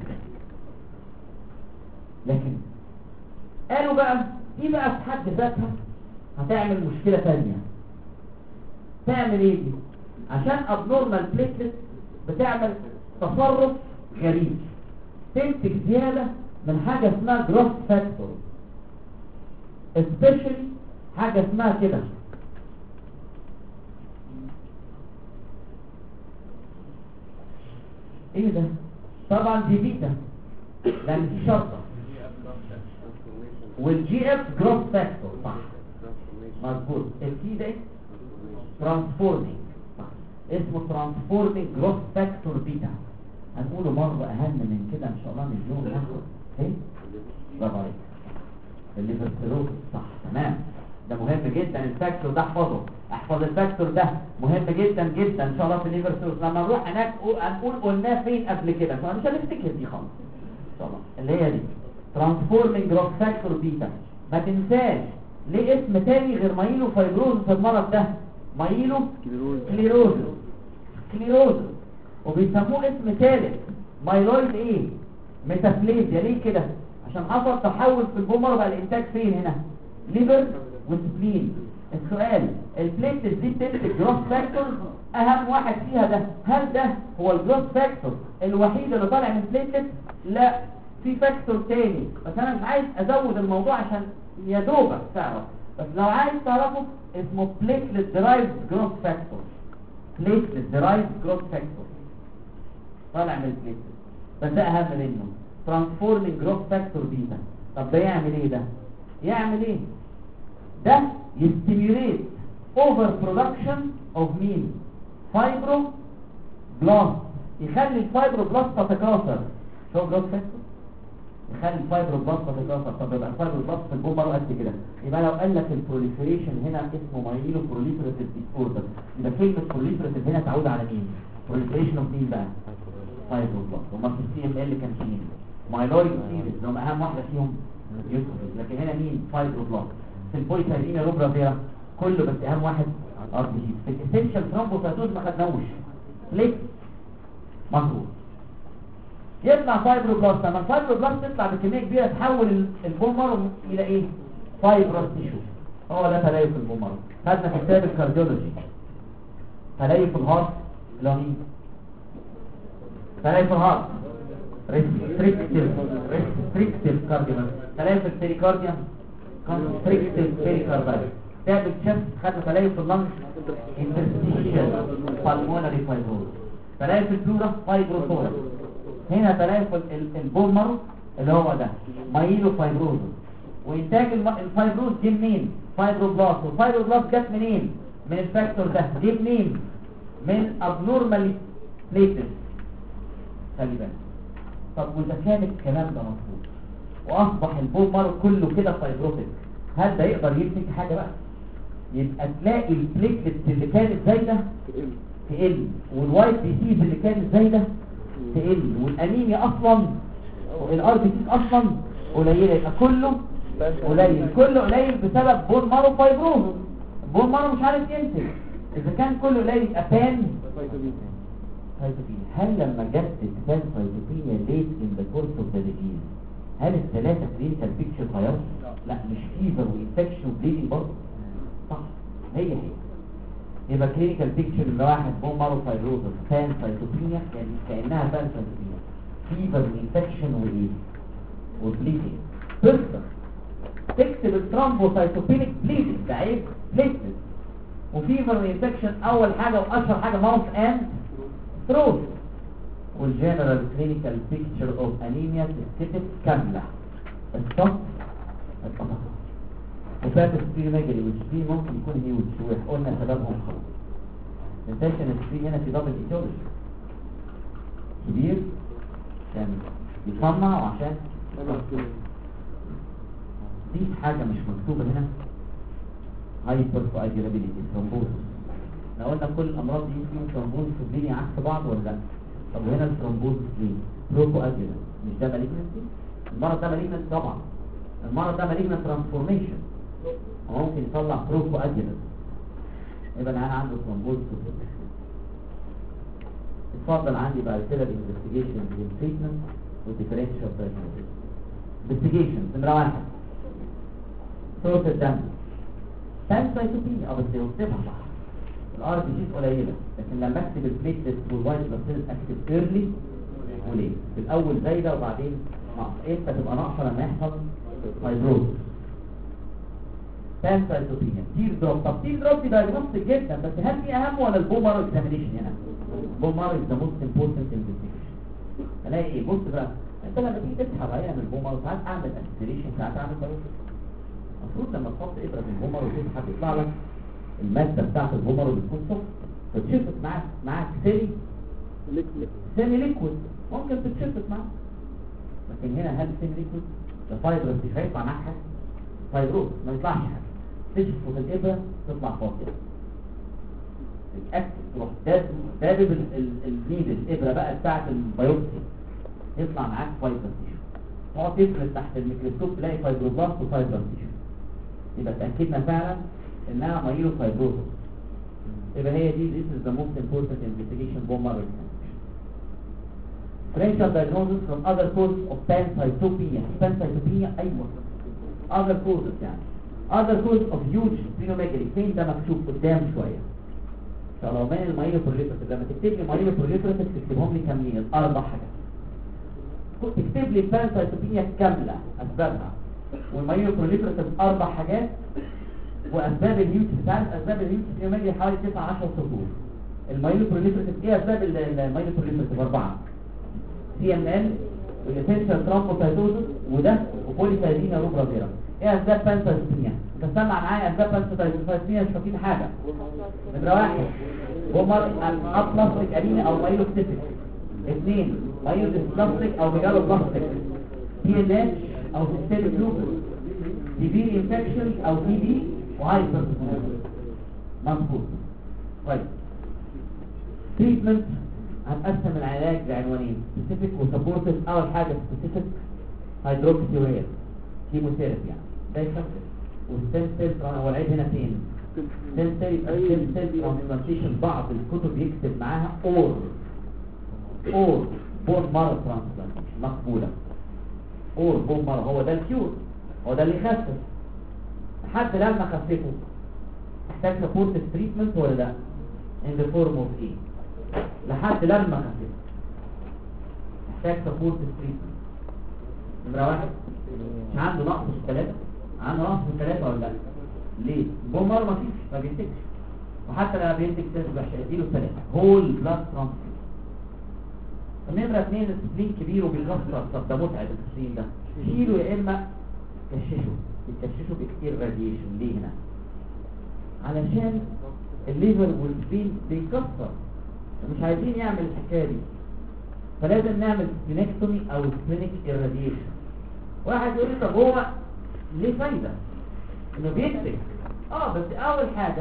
A: لكن قالوا بقى دي بقى في حد ذاتها هتعمل مشكلة ثانية. تعمل ايه دي؟ عشان abnormal platelet بتعمل تصرف غريب، تنتج زيادة من حاجة اسمها growth factor، especially حاجة اسمها كده ايه ده؟ طبعا دي بيتا لان دي شرطة، والجي اف جروث فاكتور صح مظبوط. التي ده ترانسفورمينج صح، اسمه ترانسفورمينج جروث فاكتور بيتا. هنقوله مرة اهم من كده ان شاء الله اليوم ناخد ايه؟ برافو عليك. الليفر سيروز صح تمام، ده مهم جدا الفاكتور ده، احفظ الفاكتور ده مهم جدا جدا ان شاء الله في الليفر سيروز. لما نروح هناك هنقول قلناه فين قبل كده، فمش هنفتكر دي خالص ان شاء الله. اللي هي دي ترانسفورمينج جروث فاكتور بيتا. ما تنساش ليه اسم تاني غير مايلو فايبروز في المرض ده؟ مايلو سكليروز، وبيسموه اسم ثالث مايلويد ايه؟ ميتافليزيا. ليه كده؟ عشان حصل تحول في البومر بقى الانتاج فين هنا؟ ليفر وسبلين. السؤال البليتلت دي بتنتج جروث فاكتور، اهم واحد فيها ده. هل ده هو الجروث فاكتور الوحيد اللي طالع من البليتلت؟ لا، في فاكتور تاني، بس انا مش عايز ازود الموضوع عشان يا دوبك تعرف، بس لو عايز تعرفه اسمه platelet derived growth factor. platelet derived growth factor طالع من البليتلت، بس ده اهم منه transforming growth factor بيتا. طب ده يعمل ايه ده؟ يعمل ايه؟ ده يستيميوليت over production of مين؟ فايبروبلاست، يخلي الفايبروبلاست تتكاثر. شو جروث فاكتور؟ يخلي الفايبروبلاست تتكاثر. طب يبقى الفايبروبلاست في البومر قد كده، يبقى لو قال لك البروليفريشن هنا اسمه مايلو بروليفريتيف ديسوردر، يبقى كلمه بروليفريتيف هنا تعود على مين؟ بروليفريشن اوف مين بقى؟ فايبروبلاست. وما في السي ام ال كان مين؟ مايلويد سيريز، اللي هم اهم واحده فيهم يوسفيز. لكن هنا مين؟ فايبروبلاست. في البويتايدين روبرا فيرا كله، بس اهم واحد ار بي جي. في الاسينشال ثرومبوسايتوز ما خدناهوش ليه؟ مظبوط. يطلع فايبروبلاست. لما الفايبروبلاست تطلع بكميه كبيره تحول البومر الى ايه؟ فايبروس تيشو. هو ده تليف البومر. خدنا في كتاب الكارديولوجي تليف الهارت اللي هو مين؟ تليف الهارت ريستريكتيف كارديوم. تليف البريكارديوم كونستريكتيف بيريكاردايتس. كتاب الشست خدنا تليف اللنج انترستيشال بالمونري فايبروز. تليف البلورا فايبروثوركس. هنا تليف البومر اللي هو ده مايلو فايبروز. وانتاج الفايبروز دي منين؟ فايبروبلاست. والفايبروبلاست جت منين؟ من الفاكتور ده. دي منين؟ من ابنورمال بليتلت. خلي بالك. طب واذا كان الكلام ده مظبوط واصبح البومر كله كده فايبروتيك، هل ده يقدر يمسك حاجه بقى؟ يبقى تلاقي البليتلتس اللي كانت زايده تقل، والوايت بي سيز اللي كانت زايده تقل، والانيميا اصلا والار بي سيز اصلا قليله، يبقى كله قليل. كله قليل بسبب بون مارو فايبروز، بون مارو مش عارف ينتج. اذا كان كله قليل يبقى بان سايتوبينيا. هل لما جت بان سايتوبينيا ليت ان ذا كورس اوف ذا ديزيز هل الثلاثه كلينيكال بيكتشر غيروا؟ لا، مش فيفر وانفكشن وبليدنج برضه، صح، هي يبقى كلينيكال بيكتشر اللي واحد بون مارو فايبروز بان سايتوبينيا، يعني كانها بان سايتوبينيا، فيفر وانفكشن وايه وبليدنج. تقدر تكتب الترامبوسايتوبينيك بليدنج ده عيب بليدنج، وفيفر وانفكشن اول حاجه واشهر حاجه ماوث اند ثروت. والجنرال كلينيكال بيكتشر اوف انيميا تتكتب كامله الصف الطبقه. وفات السبلينوميجالي والسبلين ممكن يكون هيوج، وقلنا سببهم خلاص. منتاش ان السبلين هنا في دبل ايتيولوجي كبير كان بيصنع وعشان دي حاجه مش مكتوبه هنا، هايبر كواجولابيلتي ثرومبوز. لو قلنا كل الامراض دي فيهم ثرومبوز وبليدنج عكس بعض ولا لا؟ طب وهنا الثرومبوز ليه؟ بروكو اجولان مش ده مالجنسي؟ المرض ده مالجنسي طبعا، المرض ده مالجنسي ترانسفورميشن، ممكن يطلع بروكو اجولان، يبقى انا عنده ثرومبوز. اتفضل عندي بعد كده الانفستيجيشن والتريتمنت والديفرنشال دايجنوستيك. انفستيجيشن نمره 1 صوره الدم بان سايتوبينيا، بس يوصفها صح. الار بي جيز قليله، لكن لما اكتب البليتلتس والوايت بلاد سيلز اكتب ايرلي وليه. في الاول زايده وبعدين ناقصه. امتى تبقى ناقصه؟ لما يحصل فايبروز. بان سايتوبينيا تير دروب. طب تير دروب دي دايجنوستيك جدا، بس هل في اهم ولا البون مارو اكزامينيشن هنا؟ البون مارو از ذا موست امبورتنت انفستيجيشن. الاقي ايه؟ بص بقى، انت لما تيجي تسحب عينه من البون مارو ساعات اعمل اسبريشن ساعات اعمل بايوبسي. المفروض لما تحط ابره في البومر وتسحب يطلع لك الماده بتاعه البومر بتكون سخنه، فتشفط معاك سيمي ليكويد، ممكن تتشفط معاك. لكن هنا هل سيمي ليكويد ده فايبروس مش هيطلع معاك حاجه، فايبروس ما يطلعش حاجه، تشفط الابره تطلع فاضيه. الاكل تروح دابب النيدل الابره بقى بتاعه البيوبسي يطلع معاك فايبروس تيشو، تقعد تفرد تحت الميكروسكوب تلاقي فايبروبلاست وفايبروس تيشو، يبقى تأكدنا فعلا انها مايلو فايبروزس. يبقى هي دي this is the most important investigation bone marrow examination. Differential diagnosis from other causes of pancytopenia. pancytopenia ايوه other causes يعني other causes of huge splenomegaly. فين ده مكتوب قدام شويه؟ فلو من المايلو بروليفراتيف لما تكتب لي مايلو بروليفراتيف تكتبهم لي كاملين الاربع حاجات. تكتب لي pancytopenia كامله اسبابها والمايلو بروليفراتيف اربع حاجات واسباب الهيوت. بتعرف اسباب الهيوت سبلينوميجالي حوالي 9 10 سطور. المايلو بروليفراتيف ايه اسباب المايلو بروليفراتيف؟ 4 سي ام ال والاسنشال ترامبوسايتوزس وده وبوليسايدينا روبرافيرا. ايه اسباب بانسايتوبينيا؟ انت سمع معايا اسباب بانسايتوبينيا مش فاكرين حاجه. نمره 1 بومر اطلسك ارينا او مايلو ستيفيك. 2 مايلو ديسبلاستيك او ميجالو بلاستيك. دي ان اتش او سيستميك لوبس. سيفير انفكشن او تي بي وهايبر مظبوط. طيب تريتمنت هنقسم العلاج لعنوانين سبيسيفيك وسبورتيف. اول حاجه سبيسيفيك هيدروكسيوريا كيموثيرابي يعني ده يخفف. والستيم سيل هو العيب هنا فين؟ ستيم سيل ترانسبلانتيشن. بعض الكتب يكتب معاها اور بون مارو ترانسبلانتيشن مقبوله. اور بون مارو هو ده الكيور، هو ده اللي يخفف. لحد لما خففه محتاج سبورتيف تريتمنت ولا لا؟ in the form of ايه؟ لحد لما خففه محتاج سبورتيف تريتمنت. نمرة 1 مش عنده نقص في الثلاثة؟ عنده نقص في الثلاثة ولا لا؟ ليه؟ بومر ما فيش ما بينتجش، وحتى لما بينتج تسبح اديله 3 هول بلاد ترانسفير. نمرة 2 السبلين كبير وبيكسر. طب ده متعب السبلين ده، شيله يا اما بيكششوا بكتير راديشن. ليه هنا؟ علشان الليفر والسبين بيكسر، مش عايزين يعمل الحكايه دي، فلازم نعمل سبلينكتومي او سبلينك irradiation. واحد يقول لي طب هو ليه فايده انه بيكتب؟ بس اول حاجة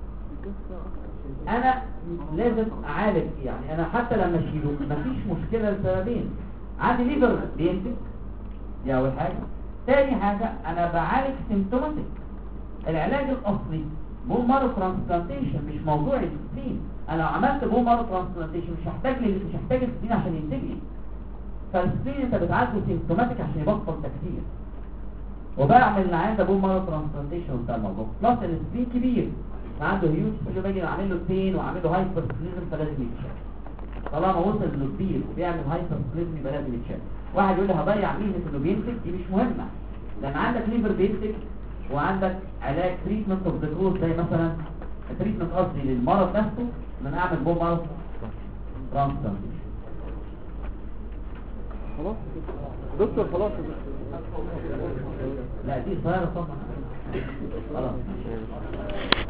A: انا لازم اعالج، يعني انا حتى لما اشيله مفيش مشكلة لسببين. عندي ليفر بينتج، دي اول حاجة. تاني حاجة انا بعالج سيمتوماتيك. العلاج الاصلي بون مارو ترانسبلانتيشن، مش موضوع السبلين. انا لو عملت بون مارو ترانسبلانتيشن مش هحتاج السبلين عشان ينتج لي. فالسبلين انت بتعالجه سيمتوماتيك عشان يبطل تكسير، وبعمل اللي عنده بون مارو ترانسبلانتيشن وبتاع الموضوع. بلس السبلين كبير عنده هيوج سبلين، باجي اعمل له بين واعمل له هايبر سبليزم، فلازم يتشال. طالما وصل انه كبير وبيعمل هايبر سبليزم يبقى لازم يتشال. واحد يقول لي هضيع ميزه انه بينتج، دي مش مهمه، لان عندك ليفر بينتج وعندك علاج تريتمنت اوف ذا كوز، زي مثلا تريتمنت قصدي للمرض نفسه ان انا اعمل بون مارو ترانسبلانتيشن.
B: خلاص دكتور، خلاص يا دكتور.
A: لا دي صغيره طبعا. خلاص